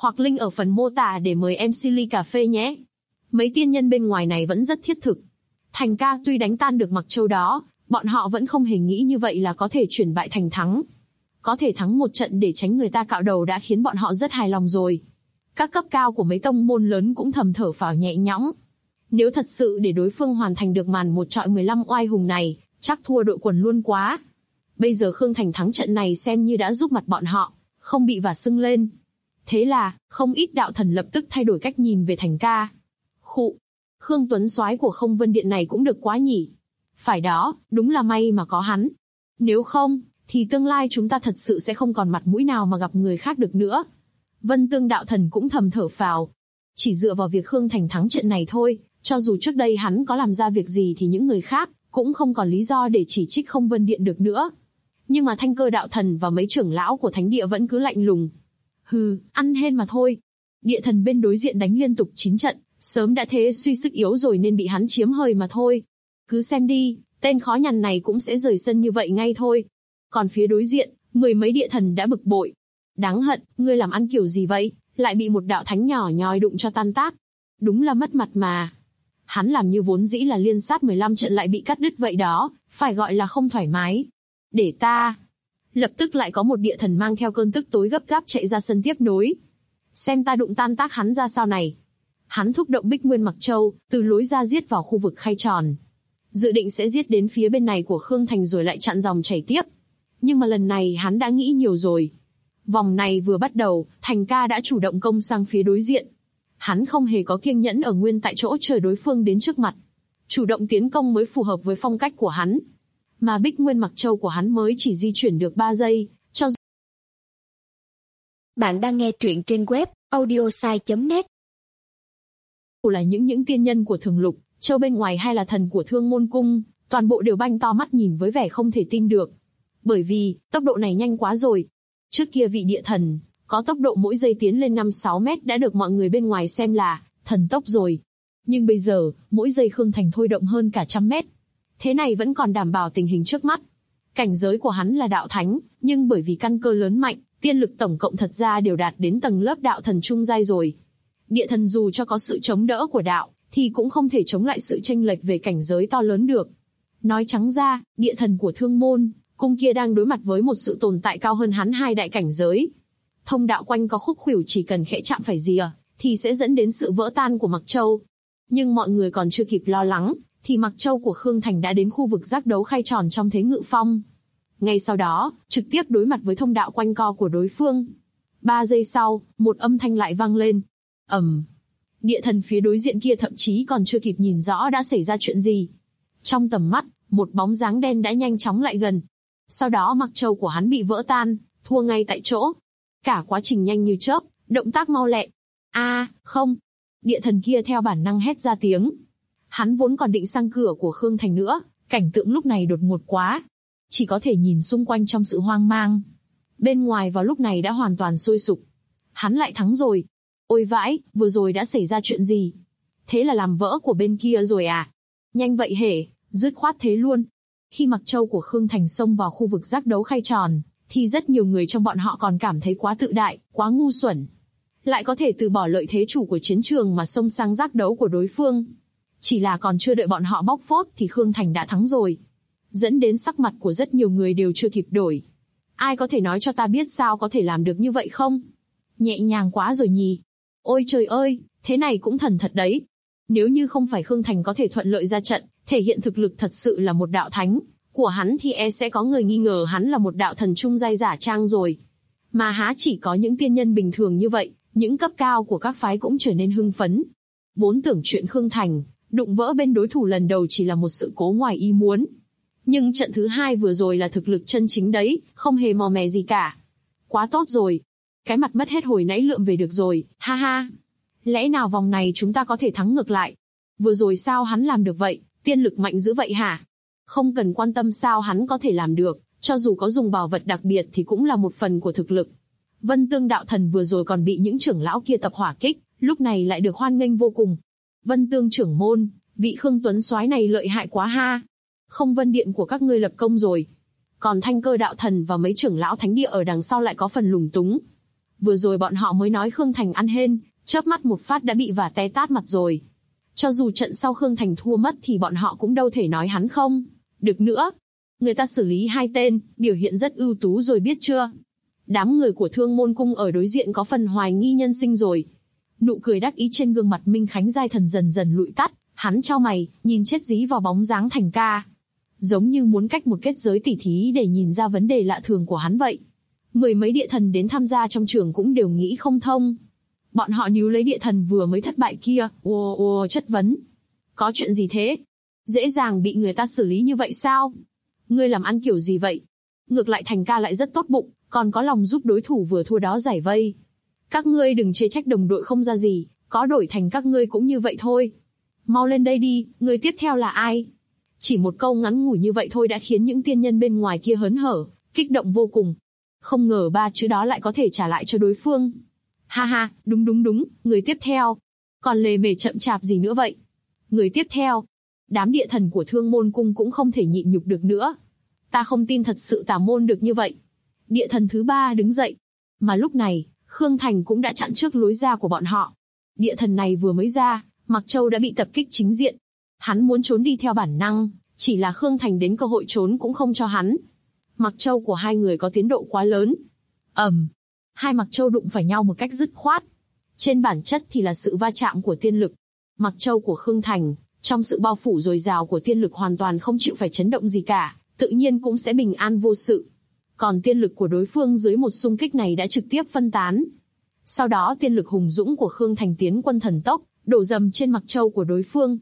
[SPEAKER 2] hoặc link ở phần mô tả để mời MC ly cà phê nhé. Mấy tiên nhân bên ngoài này vẫn rất thiết thực. Thành ca tuy đánh tan được Mặc Châu đó, bọn họ vẫn không hề nghĩ như vậy là có thể chuyển bại thành thắng. Có thể thắng một trận để tránh người ta cạo đầu đã khiến bọn họ rất hài lòng rồi. Các cấp cao của mấy tông môn lớn cũng thầm thở phào nhẹ nhõm. Nếu thật sự để đối phương hoàn thành được màn 1-15 oai hùng này, chắc thua đội quần luôn quá. Bây giờ Khương Thành thắng trận này xem như đã giúp mặt bọn họ, không bị vả sưng lên. Thế là, không ít đạo thần lập tức thay đổi cách nhìn về Thành ca. Khụ, Khương Tuấn soái của Không Vân Điện này cũng được quá nhỉ. Phải đó, đúng là may mà có hắn. Nếu không, thì tương lai chúng ta thật sự sẽ không còn mặt mũi nào mà gặp người khác được nữa. Vân Tương đạo thần cũng thầm thở phào. Chỉ dựa vào việc Khương Thành thắng trận này thôi, cho dù trước đây hắn có làm ra việc gì thì những người khác cũng không còn lý do để chỉ trích Không Vân Điện được nữa. Nhưng mà Thanh Cơ đạo thần và mấy trưởng lão của thánh địa vẫn cứ lạnh lùng. Hừ, ăn hên mà thôi. Địa thần bên đối diện đánh liên tục 9 trận, sớm đã thế suy sức yếu rồi nên bị hắn chiếm hơi mà thôi. Cứ xem đi, tên khó nhằn này cũng sẽ rời sân như vậy ngay thôi. Còn phía đối diện, 10 mấy địa thần đã bực bội. Đáng hận, ngươi làm ăn kiểu gì vậy, lại bị một đạo thánh nhỏ nhoi đụng cho tan tác. Đúng là mất mặt mà. Hắn làm như vốn dĩ là liên sát 15 trận lại bị cắt đứt vậy đó, phải gọi là không thoải mái. Để ta. Lập tức lại có một địa thần mang theo cơn tức tối gấp gáp chạy ra sân tiếp nối. Xem ta đụng tan tác hắn ra sao này. Hắn thúc động Bích Nguyên Mặc Châu, từ lối ra giết vào khu vực khay tròn. Dự định sẽ giết đến phía bên này của Khương Thành rồi lại chặn dòng chảy tiếp. Nhưng mà lần này hắn đã nghĩ nhiều rồi. Vòng này vừa bắt đầu, Thành ca đã chủ động công sang phía đối diện. Hắn không hề có kiêng nhẫn ở nguyên tại chỗ chờ đối phương đến trước mặt. Chủ động tiến công mới phù hợp với phong cách của hắn. Mà Bích Nguyên Mặc Châu của hắn mới chỉ di chuyển được 3 giây, cho dù...
[SPEAKER 3] Bạn đang nghe truyện trên web audiosai.net.
[SPEAKER 2] là những tiên nhân của Thường Lục, Châu bên ngoài hay là thần của Thương Môn Cung, toàn bộ đều banh to mắt nhìn với vẻ không thể tin được. Bởi vì, tốc độ này nhanh quá rồi. Trước kia vị địa thần, có tốc độ mỗi giây tiến lên 5-6 mét đã được mọi người bên ngoài xem là thần tốc rồi. Nhưng bây giờ, mỗi giây Khương Thành thôi động hơn cả 100 mét. Thế này vẫn còn đảm bảo tình hình trước mắt. Cảnh giới của hắn là đạo thánh, nhưng bởi vì căn cơ lớn mạnh, tiên lực tổng cộng thật ra đều đạt đến tầng lớp đạo thần trung giai rồi. Địa thần dù cho có sự chống đỡ của đạo, thì cũng không thể chống lại sự chênh lệch về cảnh giới to lớn được. Nói trắng ra, địa thần của Thương Môn Cung kia đang đối mặt với một sự tồn tại cao hơn hắn 2 đại cảnh giới. Thông đạo quanh có khúc khuỷu chỉ cần khẽ chạm phải rìa, thì sẽ dẫn đến sự vỡ tan của Mặc Châu. Nhưng mọi người còn chưa kịp lo lắng, thì Mặc Châu của Khương Thành đã đến khu vực giác đấu khay tròn trong thế ngự phong. Ngay sau đó, trực tiếp đối mặt với thông đạo quanh co của đối phương. 3 giây sau, một âm thanh lại vang lên. ầm. Địa thần phía đối diện kia thậm chí còn chưa kịp nhìn rõ đã xảy ra chuyện gì. Trong tầm mắt, một bóng dáng đen đã nhanh chóng lại gần. Sau đó Mặc Châu của hắn bị vỡ tan, thua ngay tại chỗ. Cả quá trình nhanh như chớp, động tác mau lẹ. Không. Địa thần kia theo bản năng hét ra tiếng. Hắn vốn còn định sang cửa của Khương Thành nữa, cảnh tượng lúc này đột ngột quá. Chỉ có thể nhìn xung quanh trong sự hoang mang. Bên ngoài vào lúc này đã hoàn toàn sôi sục. Hắn lại thắng rồi. Ôi vãi, vừa rồi đã xảy ra chuyện gì? Thế là làm vỡ của bên kia rồi à? Nhanh vậy hể, dứt khoát thế luôn. Khi Mặc Châu của Khương Thành xông vào khu vực giác đấu khay tròn, thì rất nhiều người trong bọn họ còn cảm thấy quá tự đại, quá ngu xuẩn. Lại có thể từ bỏ lợi thế chủ của chiến trường mà xông sang giác đấu của đối phương. Chỉ là còn chưa đợi bọn họ bóc phốt thì Khương Thành đã thắng rồi. Dẫn đến sắc mặt của rất nhiều người đều chưa kịp đổi. Ai có thể nói cho ta biết sao có thể làm được như vậy không? Nhẹ nhàng quá rồi nhỉ. Ôi trời ơi, thế này cũng thần thật đấy. Nếu như không phải Khương Thành có thể thuận lợi ra trận, thể hiện thực lực thật sự là một đạo thánh của hắn thì sẽ có người nghi ngờ hắn là một đạo thần trung giai giả trang rồi. Mà há chỉ có những tiên nhân bình thường như vậy, những cấp cao của các phái cũng trở nên hưng phấn. Vốn tưởng chuyện Khương Thành đụng vỡ bên đối thủ lần đầu chỉ là một sự cố ngoài ý muốn. Nhưng trận thứ 2 vừa rồi là thực lực chân chính đấy, không hề mò mè gì cả. Quá tốt rồi. Cái mặt mất hết hồi nãy lượm về được rồi, ha ha. Lẽ nào vòng này chúng ta có thể thắng ngược lại? Vừa rồi sao hắn làm được vậy, tiên lực mạnh dữ vậy hả? Không cần quan tâm sao hắn có thể làm được, cho dù có dùng bảo vật đặc biệt thì cũng là một phần của thực lực. Vân Tương đạo thần vừa rồi còn bị những trưởng lão kia tập hỏa kích, lúc này lại được hoan nghênh vô cùng. Vân Tương trưởng môn, vị Khương Tuấn soái này lợi hại quá ha. Không Vân Điện của các ngươi lập công rồi. Còn Thanh Cơ đạo thần và mấy trưởng lão thánh địa ở đằng sau lại có phần lúng túng. Vừa rồi bọn họ mới nói Khương Thành ăn hên, chớp mắt một phát đã bị vả té tát mặt rồi. Cho dù trận sau Khương Thành thua mất thì bọn họ cũng đâu thể nói hắn không được nữa. Người ta xử lý 2 tên, biểu hiện rất ưu tú rồi biết chưa? Đám người của Thương Môn Cung ở đối diện có phần hoài nghi nhân sinh rồi. Nụ cười đắc ý trên gương mặt Minh Khánh Giai Thần dần dần lụi tắt, hắn chau mày, nhìn chết dí vào bóng dáng Thành ca. Giống như muốn cách một kết giới tỉ thí để nhìn ra vấn đề lạ thường của hắn vậy. Mười mấy địa thần đến tham gia trong trường cũng đều nghĩ không thông. Bọn họ níu lấy địa thần vừa mới thất bại kia, chất vấn. Có chuyện gì thế? Dễ dàng bị người ta xử lý như vậy sao? Ngươi làm ăn kiểu gì vậy? Ngược lại Thành ca lại rất tốt bụng, còn có lòng giúp đối thủ vừa thua đó giải vây. Các ngươi đừng chê trách đồng đội không ra gì, có đổi thành các ngươi cũng như vậy thôi. Mau lên đây đi, người tiếp theo là ai? Chỉ một câu ngắn ngủi như vậy thôi đã khiến những tiên nhân bên ngoài kia hớn hở, kích động vô cùng. Không ngờ 3 chữ đó lại có thể trả lại cho đối phương. Ha ha, đúng, người tiếp theo. Còn lề mề chậm chạp gì nữa vậy? Người tiếp theo. Đám địa thần của Thương Môn Cung cũng không thể nhịn nhục được nữa. Ta không tin thật sự tà môn được như vậy. Địa thần thứ 3 đứng dậy. Mà lúc này, Khương Thành cũng đã chặn trước lối ra của bọn họ. Địa thần này vừa mới ra, Mặc Châu đã bị tập kích chính diện. Hắn muốn trốn đi theo bản năng, chỉ là Khương Thành đến cơ hội trốn cũng không cho hắn. Mặc Châu của hai người có tiến độ quá lớn. Hai Mặc Châu đụng phải nhau một cách dứt khoát. Trên bản chất thì là sự va chạm của tiên lực. Mặc Châu của Khương Thành, trong sự bao phủ dồi dào của tiên lực hoàn toàn không chịu phải chấn động gì cả, tự nhiên cũng sẽ bình an vô sự. Còn tiên lực của đối phương dưới một xung kích này đã trực tiếp phân tán. Sau đó tiên lực hùng dũng của Khương Thành tiến quân thần tốc, đổ dầm trên Mặc Châu của đối phương.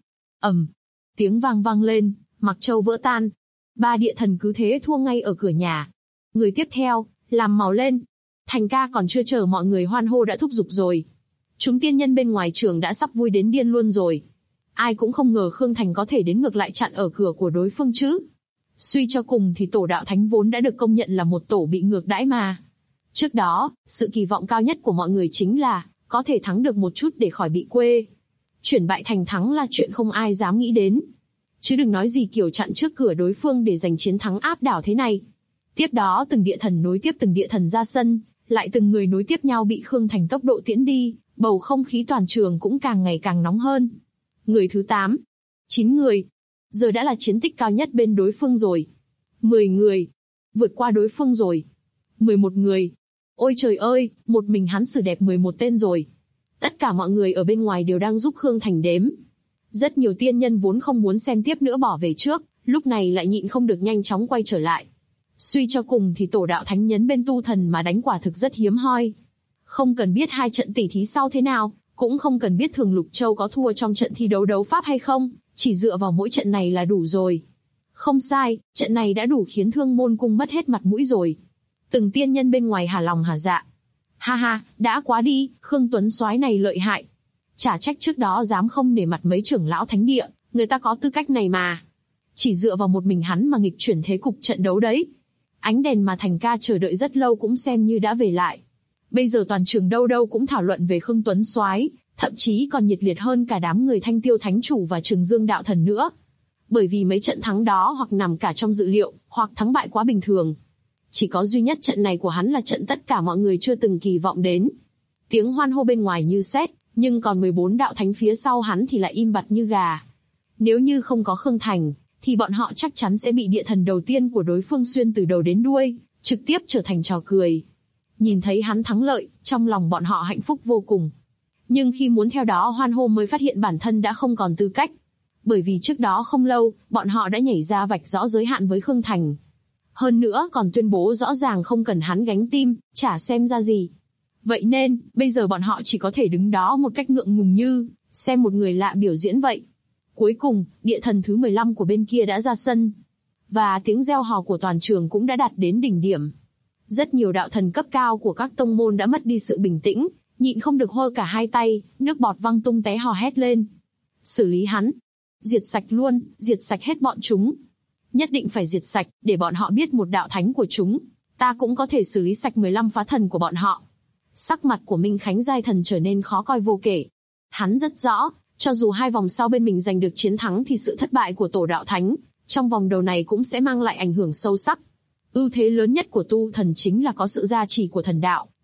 [SPEAKER 2] Tiếng vang lên, Mặc Châu vỡ tan. 3 địa thần cứ thế thua ngay ở cửa nhà. Người tiếp theo, làm màu lên. Thành ca còn chưa chờ mọi người hoan hô đã thúc giục rồi. Chúng tiên nhân bên ngoài trường đã sắp vui đến điên luôn rồi. Ai cũng không ngờ Khương Thành có thể đến ngược lại chặn ở cửa của đối phương chứ. Suy cho cùng thì tổ đạo thánh vốn đã được công nhận là một tổ bị ngược đãi mà. Trước đó, sự kỳ vọng cao nhất của mọi người chính là có thể thắng được một chút để khỏi bị quê. Chuyển bại thành thắng là chuyện không ai dám nghĩ đến. Chứ đừng nói gì kiểu chặn trước cửa đối phương để giành chiến thắng áp đảo thế này. Tiếp đó từng địa thần nối tiếp từng địa thần ra sân, lại từng người nối tiếp nhau bị Khương Thành tốc độ tiễn đi, bầu không khí toàn trường cũng càng ngày càng nóng hơn. Người thứ 8, 9 người. Giờ đã là chiến tích cao nhất bên đối phương rồi. 10 người. Vượt qua đối phương rồi. 11 người. Ôi trời ơi, một mình hắn xử đẹp 11 tên rồi. Tất cả mọi người ở bên ngoài đều đang giúp Khương Thành đếm. Rất nhiều tiên nhân vốn không muốn xem tiếp nữa bỏ về trước, lúc này lại nhịn không được nhanh chóng quay trở lại. Suy cho cùng thì tổ đạo thánh nhấn bên tu thần mà đánh quả thực rất hiếm hoi. Không cần biết 2 trận tỉ thí sau thế nào, cũng không cần biết Thường Lục Châu có thua trong trận thi đấu đấu pháp hay không, chỉ dựa vào mỗi trận này là đủ rồi. Không sai, trận này đã đủ khiến Thương Môn Cung mất hết mặt mũi rồi. Từng tiên nhân bên ngoài hả lòng hả dạ. Ha ha, đã quá đi, Khương Tuấn soái này lợi hại. Chả trách trước đó dám không nể mặt mấy trưởng lão thánh địa, người ta có tư cách này mà. Chỉ dựa vào một mình hắn mà nghịch chuyển thế cục trận đấu đấy. Ánh đèn mà Thành ca chờ đợi rất lâu cũng xem như đã về lại. Bây giờ toàn trường đâu đâu cũng thảo luận về Khương Tuấn soái, thậm chí còn nhiệt liệt hơn cả đám người Thanh Tiêu Thánh Chủ và Trường Dương Đạo Thần nữa. Bởi vì mấy trận thắng đó hoặc nằm cả trong dự liệu, hoặc thắng bại quá bình thường. Chỉ có duy nhất trận này của hắn là trận tất cả mọi người chưa từng kỳ vọng đến. Tiếng hoan hô bên ngoài như sét, nhưng còn 14 đạo thánh phía sau hắn thì lại im bặt như gà. Nếu như không có Khương Thành, thì bọn họ chắc chắn sẽ bị địa thần đầu tiên của đối phương xuyên từ đầu đến đuôi, trực tiếp trở thành trò cười. Nhìn thấy hắn thắng lợi, trong lòng bọn họ hạnh phúc vô cùng. Nhưng khi muốn theo đó hoan hô mới phát hiện bản thân đã không còn tư cách. Bởi vì trước đó không lâu, bọn họ đã nhảy ra vạch rõ giới hạn với Khương Thành. Hơn nữa còn tuyên bố rõ ràng không cần hắn gánh tim, chả xem ra gì. Vậy nên, bây giờ bọn họ chỉ có thể đứng đó một cách ngượng ngùng như, xem một người lạ biểu diễn vậy. Cuối cùng, địa thần thứ 15 của bên kia đã ra sân. Và tiếng reo hò của toàn trường cũng đã đạt đến đỉnh điểm. Rất nhiều đạo thần cấp cao của các tông môn đã mất đi sự bình tĩnh, nhịn không được hơ cả hai tay, nước bọt văng tung té hò hét lên. Xử lý hắn. Diệt sạch luôn, diệt sạch hết bọn chúng. Nhất định phải diệt sạch, để bọn họ biết một đạo thánh của chúng. Ta cũng có thể xử lý sạch 15 phá thần của bọn họ. Sắc mặt của Minh Khánh Giai Thần trở nên khó coi vô kể. Hắn rất rõ, cho dù 2 vòng sau bên mình giành được chiến thắng thì sự thất bại của tổ đạo thánh, trong vòng đầu này cũng sẽ mang lại ảnh hưởng sâu sắc. Ưu thế lớn nhất của tu thần chính là có sự gia trì của thần đạo,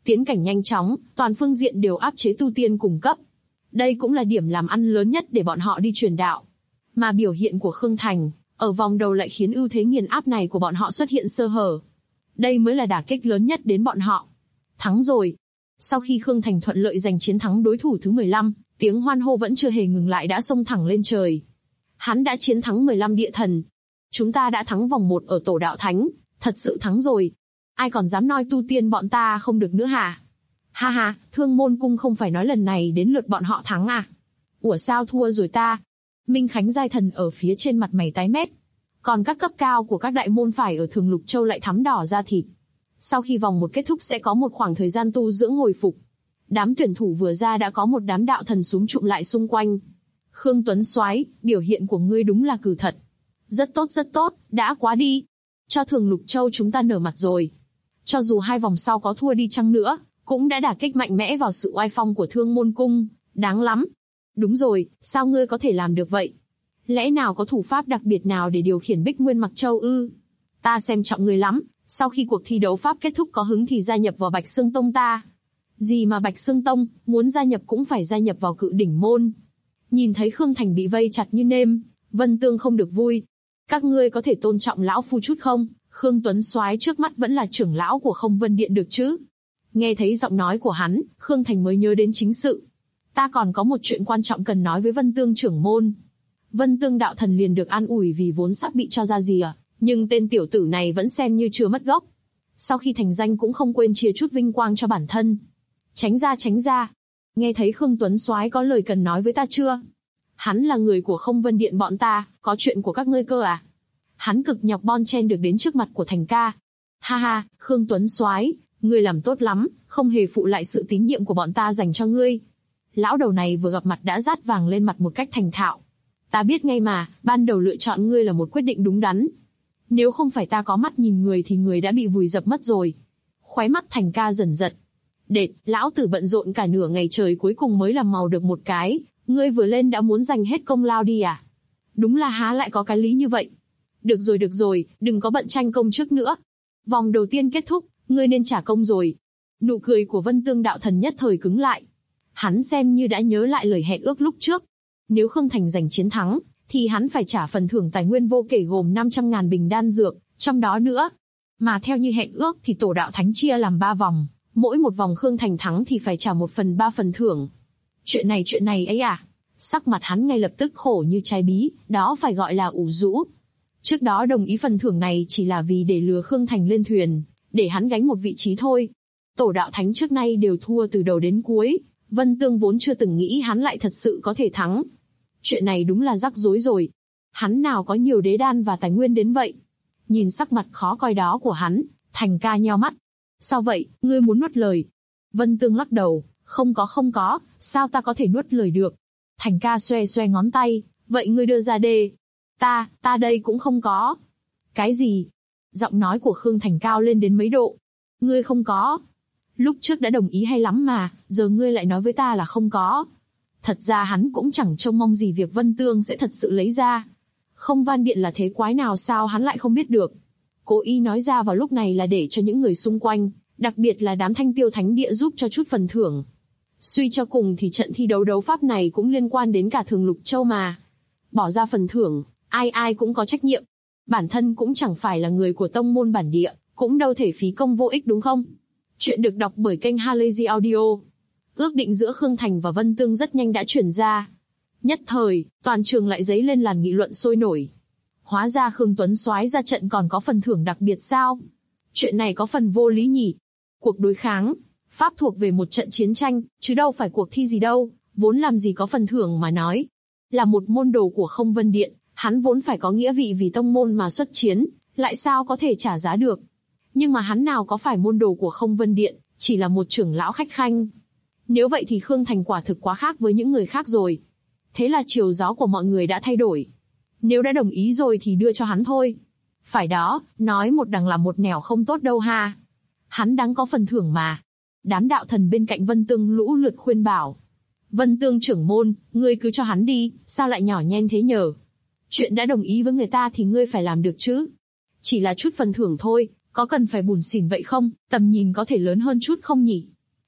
[SPEAKER 2] tiến cảnh nhanh chóng, toàn phương diện đều áp chế tu tiên cùng cấp. Đây cũng là điểm làm ăn lớn nhất để bọn họ đi truyền đạo. Mà biểu hiện của Khương Thành, ở vòng đầu lại khiến ưu thế nghiền áp này của bọn họ xuất hiện sơ hở. Đây mới là đả kích lớn nhất đến bọn họ. Thắng rồi. Sau khi Khương Thành thuận lợi giành chiến thắng đối thủ thứ 15, tiếng hoan hô vẫn chưa hề ngừng lại đã xông thẳng lên trời. Hắn đã chiến thắng 15 địa thần. Chúng ta đã thắng vòng 1 ở Tổ Đạo Thánh, thật sự thắng rồi. Ai còn dám nói tu tiên bọn ta không được nữa hả? Ha ha, Thương Môn Cung không phải nói lần này đến lượt bọn họ thắng à? Ủa sao thua rồi ta? Minh Khánh giai thần ở phía trên mặt mày tái mét. Còn các cấp cao của các đại môn phải ở Thường Lục Châu lại thắm đỏ da thịt. Sau khi vòng 1 kết thúc sẽ có một khoảng thời gian tu dưỡng hồi phục. Đám tuyển thủ vừa ra đã có một đám đạo thần súm trụm lại xung quanh. Khương Tuấn Soái, biểu hiện của ngươi đúng là cử thật. Rất tốt, đã quá đi. Cho Thường Lục Châu chúng ta nở mặt rồi. Cho dù 2 vòng sau có thua đi chăng nữa, cũng đã đả kích mạnh mẽ vào sự oai phong của Thương Môn Cung, đáng lắm. Đúng rồi, sao ngươi có thể làm được vậy? Lẽ nào có thủ pháp đặc biệt nào để điều khiển Bích Nguyên Mặc Châu ư? Ta xem trọng ngươi lắm, sau khi cuộc thi đấu pháp kết thúc có hứng thì gia nhập vào Bạch Xương Tông ta. Gì mà Bạch Xương Tông, muốn gia nhập cũng phải gia nhập vào Cự Đỉnh Môn. Nhìn thấy Khương Thành bị vây chặt như nêm, Vân Tương không được vui. Các ngươi có thể tôn trọng lão phu chút không? Khương Tuấn Soái trước mắt vẫn là trưởng lão của Không Vân Điện được chứ? Nghe thấy giọng nói của hắn, Khương Thành mới nhớ đến chính sự. Ta còn có một chuyện quan trọng cần nói với Vân Tương trưởng môn. Vân Tương đạo thần liền được an ủi vì vốn sắp bị cho ra rìa, nhưng tên tiểu tử này vẫn xem như chưa mất gốc. Sau khi thành danh cũng không quên chia chút vinh quang cho bản thân. Tránh ra. Nghe thấy Khương Tuấn Soái có lời cần nói với ta chưa? Hắn là người của Không Vân Điện bọn ta, có chuyện của các ngươi cơ à? Hắn cực nhọc bon chen được đến trước mặt của Thành ca. Ha ha, Khương Tuấn Soái, ngươi làm tốt lắm, không hề phụ lại sự tín nhiệm của bọn ta dành cho ngươi. Lão đầu này vừa gặp mặt đã rát vàng lên mặt một cách thành thạo. Ta biết ngay mà, ban đầu lựa chọn ngươi là một quyết định đúng đắn. Nếu không phải ta có mắt nhìn người thì người đã bị vùi dập mất rồi. Khóe mắt Thành ca dần giật. Đệt, lão tử bận rộn cả nửa ngày trời cuối cùng mới làm màu được một cái, ngươi vừa lên đã muốn giành hết công lao đi à? Đúng là há lại có cái lý như vậy. Được rồi, đừng có bận tranh công trước nữa. Vòng đầu tiên kết thúc, ngươi nên trả công rồi. Nụ cười của Vân Tương đạo thần nhất thời cứng lại. Hắn xem như đã nhớ lại lời hẹn ước lúc trước. Nếu Khương Thành giành chiến thắng, thì hắn phải trả phần thưởng tài nguyên vô kể gồm 500.000 bình đan dược, trong đó nữa. Mà theo như hẹn ước thì Tổ Đạo Thánh chia làm 3 vòng, mỗi một vòng Khương Thành thắng thì phải trả 1/3 phần thưởng. Chuyện này ấy à? Sắc mặt hắn ngay lập tức khổ như trái bí, đó phải gọi là ủ rũ. Trước đó đồng ý phần thưởng này chỉ là vì để lừa Khương Thành lên thuyền, để hắn gánh một vị trí thôi. Tổ Đạo Thánh trước nay đều thua từ đầu đến cuối, Vân Tương vốn chưa từng nghĩ hắn lại thật sự có thể thắng. Chuyện này đúng là rắc rối rồi. Hắn nào có nhiều đế đan và tài nguyên đến vậy? Nhìn sắc mặt khó coi đó của hắn, Thành ca nheo mắt. Sao vậy, ngươi muốn nuốt lời? Vân Tương lắc đầu, không có, sao ta có thể nuốt lời được? Thành ca xoe ngón tay, vậy ngươi đưa ra đề. Ta đây cũng không có. Cái gì? Giọng nói của Khương Thành cao lên đến mấy độ. Ngươi không có. Lúc trước đã đồng ý hay lắm mà, giờ ngươi lại nói với ta là không có. Thật ra hắn cũng chẳng trông mong gì việc Vân Tương sẽ thật sự lấy ra. Không Van Điện là thế quái nào sao hắn lại không biết được. Cố ý nói ra vào lúc này là để cho những người xung quanh, đặc biệt là đám Thanh Tiêu Thánh Địa giúp cho chút phần thưởng. Suy cho cùng thì trận thi đấu pháp này cũng liên quan đến cả Thường Lục Châu mà. Bỏ ra phần thưởng, ai cũng có trách nhiệm. Bản thân cũng chẳng phải là người của tông môn bản địa, cũng đâu thể phí công vô ích đúng không? Chuyện được đọc bởi kênh Halazy Audio. Ước định giữa Khương Thành và Vân Tương rất nhanh đã truyền ra. Nhất thời, toàn trường lại dấy lên làn nghị luận sôi nổi. Hóa ra Khương Tuấn Soái ra trận còn có phần thưởng đặc biệt sao? Chuyện này có phần vô lý nhỉ? Cuộc đối kháng, pháp thuộc về một trận chiến tranh, chứ đâu phải cuộc thi gì đâu, vốn làm gì có phần thưởng mà nói. Là một môn đồ của Không Vân Điện, hắn vốn phải có nghĩa vị vì tông môn mà xuất chiến, lại sao có thể trả giá được. Nhưng mà hắn nào có phải môn đồ của Không Vân Điện, chỉ là một trưởng lão khách khanh. Nếu vậy thì Khương Thành quả thực quá khác với những người khác rồi. Thế là chiều gió của mọi người đã thay đổi. Nếu đã đồng ý rồi thì đưa cho hắn thôi. Phải đó, nói một đằng làm một nẻo không tốt đâu ha. Hắn đáng có phần thưởng mà. Đám đạo thần bên cạnh Vân Tương lũ lượt khuyên bảo. Vân Tương trưởng môn, ngươi cứ cho hắn đi, sao lại nhỏ nhen thế nhờ? Chuyện đã đồng ý với người ta thì ngươi phải làm được chứ. Chỉ là chút phần thưởng thôi, có cần phải bủn xỉn vậy không? Tầm nhìn có thể lớn hơn chút không nhỉ?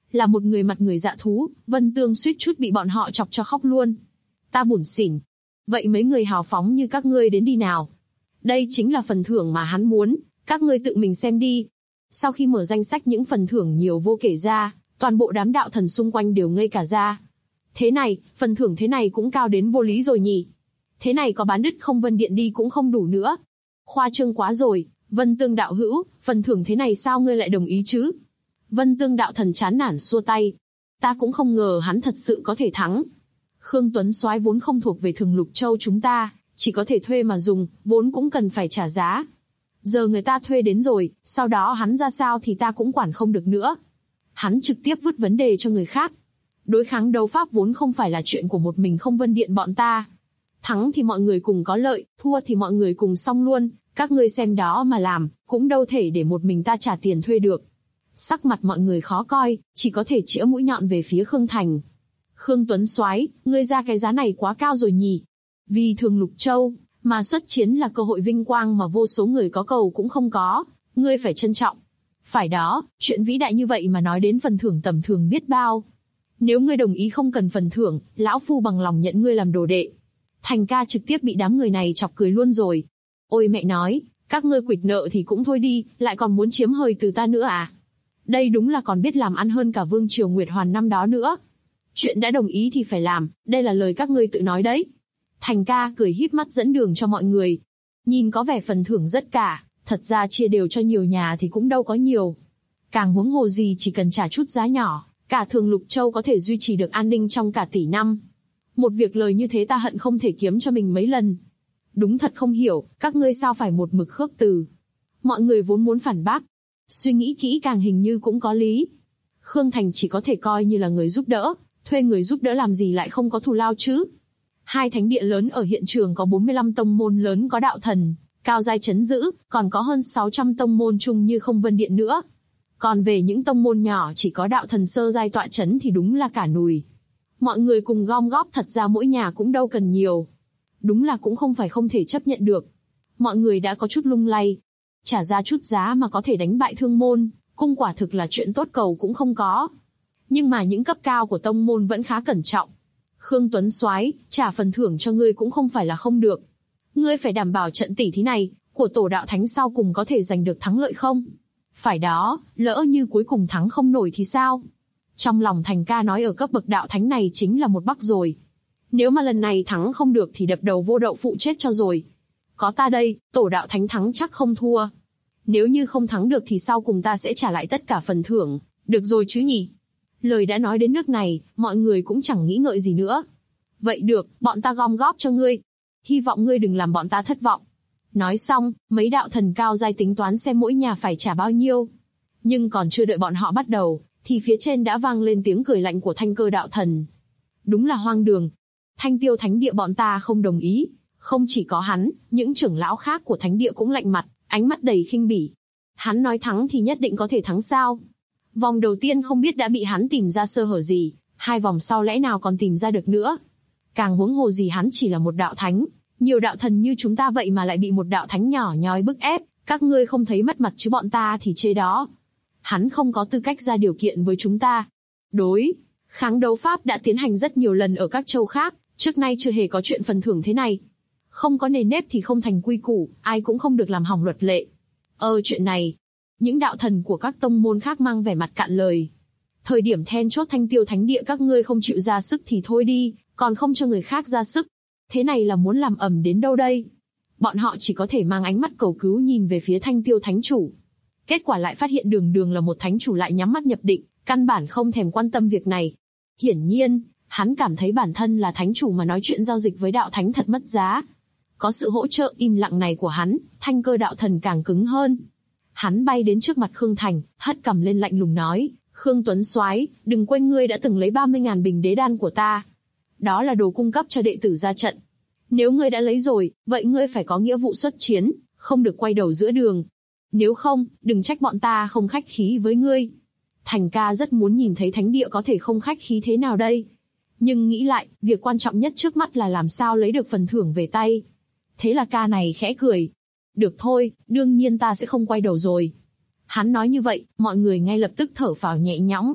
[SPEAKER 2] Là một người mặt người dạ thú, Vân Tương suýt chút bị bọn họ chọc cho khóc luôn. Ta bủn xỉn. Vậy mấy người hào phóng như các ngươi đến đi nào. Đây chính là phần thưởng mà hắn muốn, các ngươi tự mình xem đi. Sau khi mở danh sách những phần thưởng nhiều vô kể ra, toàn bộ đám đạo thần xung quanh đều ngây cả ra. Thế này, phần thưởng thế này cũng cao đến vô lý rồi nhỉ. Thế này có bán đứt không Vân Điện đi cũng không đủ nữa. Khoa trương quá rồi, Vân Tương đạo hữu, phần thưởng thế này sao ngươi lại đồng ý chứ? Vân Tương đạo thần chán nản xua tay. Ta cũng không ngờ hắn thật sự có thể thắng. Khương Tuấn Soái vốn không thuộc về Thường Lục Châu chúng ta, chỉ có thể thuê mà dùng, vốn cũng cần phải trả giá. Giờ người ta thuê đến rồi, sau đó hắn ra sao thì ta cũng quản không được nữa. Hắn trực tiếp vứt vấn đề cho người khác. Đối kháng đấu pháp vốn không phải là chuyện của một mình không Vân Điện bọn ta. Thắng thì mọi người cùng có lợi, thua thì mọi người cùng xong luôn, các ngươi xem đó mà làm, cũng đâu thể để một mình ta trả tiền thuê được. Sắc mặt mọi người khó coi, chỉ có thể chĩa mũi nhọn về phía Khương Thành. Khương Tuấn Soái, ngươi ra cái giá này quá cao rồi nhỉ? Vì Thường Lục Châu, mà xuất chiến là cơ hội vinh quang mà vô số người có cầu cũng không có, ngươi phải trân trọng. Phải đó, chuyện vĩ đại như vậy mà nói đến phần thưởng tầm thường biết bao. Nếu ngươi đồng ý không cần phần thưởng, lão phu bằng lòng nhận ngươi làm đồ đệ. Thành ca trực tiếp bị đám người này chọc cười luôn rồi. Ôi mẹ nói, các ngươi quỵt nợ thì cũng thôi đi, lại còn muốn chiếm hời từ ta nữa à? Đây đúng là còn biết làm ăn hơn cả Vương Triều Nguyệt Hoàn năm đó nữa. Chuyện đã đồng ý thì phải làm, đây là lời các ngươi tự nói đấy. Thành ca cười híp mắt dẫn đường cho mọi người. Nhìn có vẻ phần thưởng rất cả, thật ra chia đều cho nhiều nhà thì cũng đâu có nhiều. Càng huống hồ gì chỉ cần trả chút giá nhỏ, cả Thường Lục Châu có thể duy trì được an ninh trong cả tỷ năm. Một việc lời như thế ta hận không thể kiếm cho mình mấy lần. Đúng thật không hiểu, các ngươi sao phải một mực khước từ. Mọi người vốn muốn phản bác. Suy nghĩ kỹ càng hình như cũng có lý. Khương Thành chỉ có thể coi như là người giúp đỡ, thuê người giúp đỡ làm gì lại không có thù lao chứ. Hai thánh địa lớn ở hiện trường có 45 tông môn lớn có đạo thần, cao giai chấn giữ, còn có hơn 600 tông môn chung như không Vân Điện nữa. Còn về những tông môn nhỏ chỉ có đạo thần sơ giai tọa chấn thì đúng là cả nùi. Mọi người cùng gom góp thật ra mỗi nhà cũng đâu cần nhiều. Đúng là cũng không phải không thể chấp nhận được. Mọi người đã có chút lung lay. Trả ra chút giá mà có thể đánh bại thương môn, cung quả thực là chuyện tốt cầu cũng không có. Nhưng mà những cấp cao của tông môn vẫn khá cẩn trọng. Khương Tuấn Soái, trả phần thưởng cho ngươi cũng không phải là không được. Ngươi phải đảm bảo trận tỷ thí này, của tổ đạo thánh sau cùng có thể giành được thắng lợi không? Phải đó, lỡ như cuối cùng thắng không nổi thì sao? Trong lòng Thành ca nói ở cấp bậc đạo thánh này chính là một bắc rồi. Nếu mà lần này thắng không được thì đập đầu vô đậu phụ chết cho rồi. Có ta đây, tổ đạo thánh thắng chắc không thua. Nếu như không thắng được thì sau cùng ta sẽ trả lại tất cả phần thưởng, được rồi chứ nhỉ? Lời đã nói đến nước này, mọi người cũng chẳng nghĩ ngợi gì nữa. Vậy được, bọn ta gom góp cho ngươi. Hy vọng ngươi đừng làm bọn ta thất vọng. Nói xong, mấy đạo thần cao giai tính toán xem mỗi nhà phải trả bao nhiêu. Nhưng còn chưa đợi bọn họ bắt đầu, thì phía trên đã vang lên tiếng cười lạnh của Thanh Cơ đạo thần. Đúng là hoang đường. Thanh Tiêu thánh địa bọn ta không đồng ý. Không chỉ có hắn, những trưởng lão khác của thánh địa cũng lạnh mặt, ánh mắt đầy khinh bỉ. Hắn nói thắng thì nhất định có thể thắng sao? Vòng đầu tiên không biết đã bị hắn tìm ra sơ hở gì, hai vòng sau lẽ nào còn tìm ra được nữa. Càng huống hồ gì hắn chỉ là một đạo thánh, nhiều đạo thần như chúng ta vậy mà lại bị một đạo thánh nhỏ nhoi bức ép, các ngươi không thấy mất mặt chứ bọn ta thì chê đó. Hắn không có tư cách ra điều kiện với chúng ta. Đối kháng đấu pháp đã tiến hành rất nhiều lần ở các châu khác, trước nay chưa hề có chuyện phần thưởng thế này. Không có nề nếp thì không thành quy củ, ai cũng không được làm hỏng luật lệ. Chuyện này, những đạo thần của các tông môn khác mang vẻ mặt cạn lời. Thời điểm then chốt Thanh Tiêu thánh địa các ngươi không chịu ra sức thì thôi đi, còn không cho người khác ra sức. Thế này là muốn làm ầm đến đâu đây? Bọn họ chỉ có thể mang ánh mắt cầu cứu nhìn về phía Thanh Tiêu thánh chủ. Kết quả lại phát hiện đường đường là một thánh chủ lại nhắm mắt nhập định, căn bản không thèm quan tâm việc này. Hiển nhiên, hắn cảm thấy bản thân là thánh chủ mà nói chuyện giao dịch với đạo thánh thật mất giá. Có sự hỗ trợ im lặng này của hắn, Thanh Cơ đạo thần càng cứng hơn. Hắn bay đến trước mặt Khương Thành, hất cằm lên lạnh lùng nói, Khương Tuấn Soái, đừng quên ngươi đã từng lấy 30.000 bình đế đan của ta. Đó là đồ cung cấp cho đệ tử ra trận. Nếu ngươi đã lấy rồi, vậy ngươi phải có nghĩa vụ xuất chiến, không được quay đầu giữa đường. Nếu không, đừng trách bọn ta không khách khí với ngươi. Thành ca rất muốn nhìn thấy thánh địa có thể không khách khí thế nào đây. Nhưng nghĩ lại, việc quan trọng nhất trước mắt là làm sao lấy được phần thưởng về tay. Thế là ca này khẽ cười. Được thôi, đương nhiên ta sẽ không quay đầu rồi. Hắn nói như vậy, mọi người ngay lập tức thở phào nhẹ nhõm.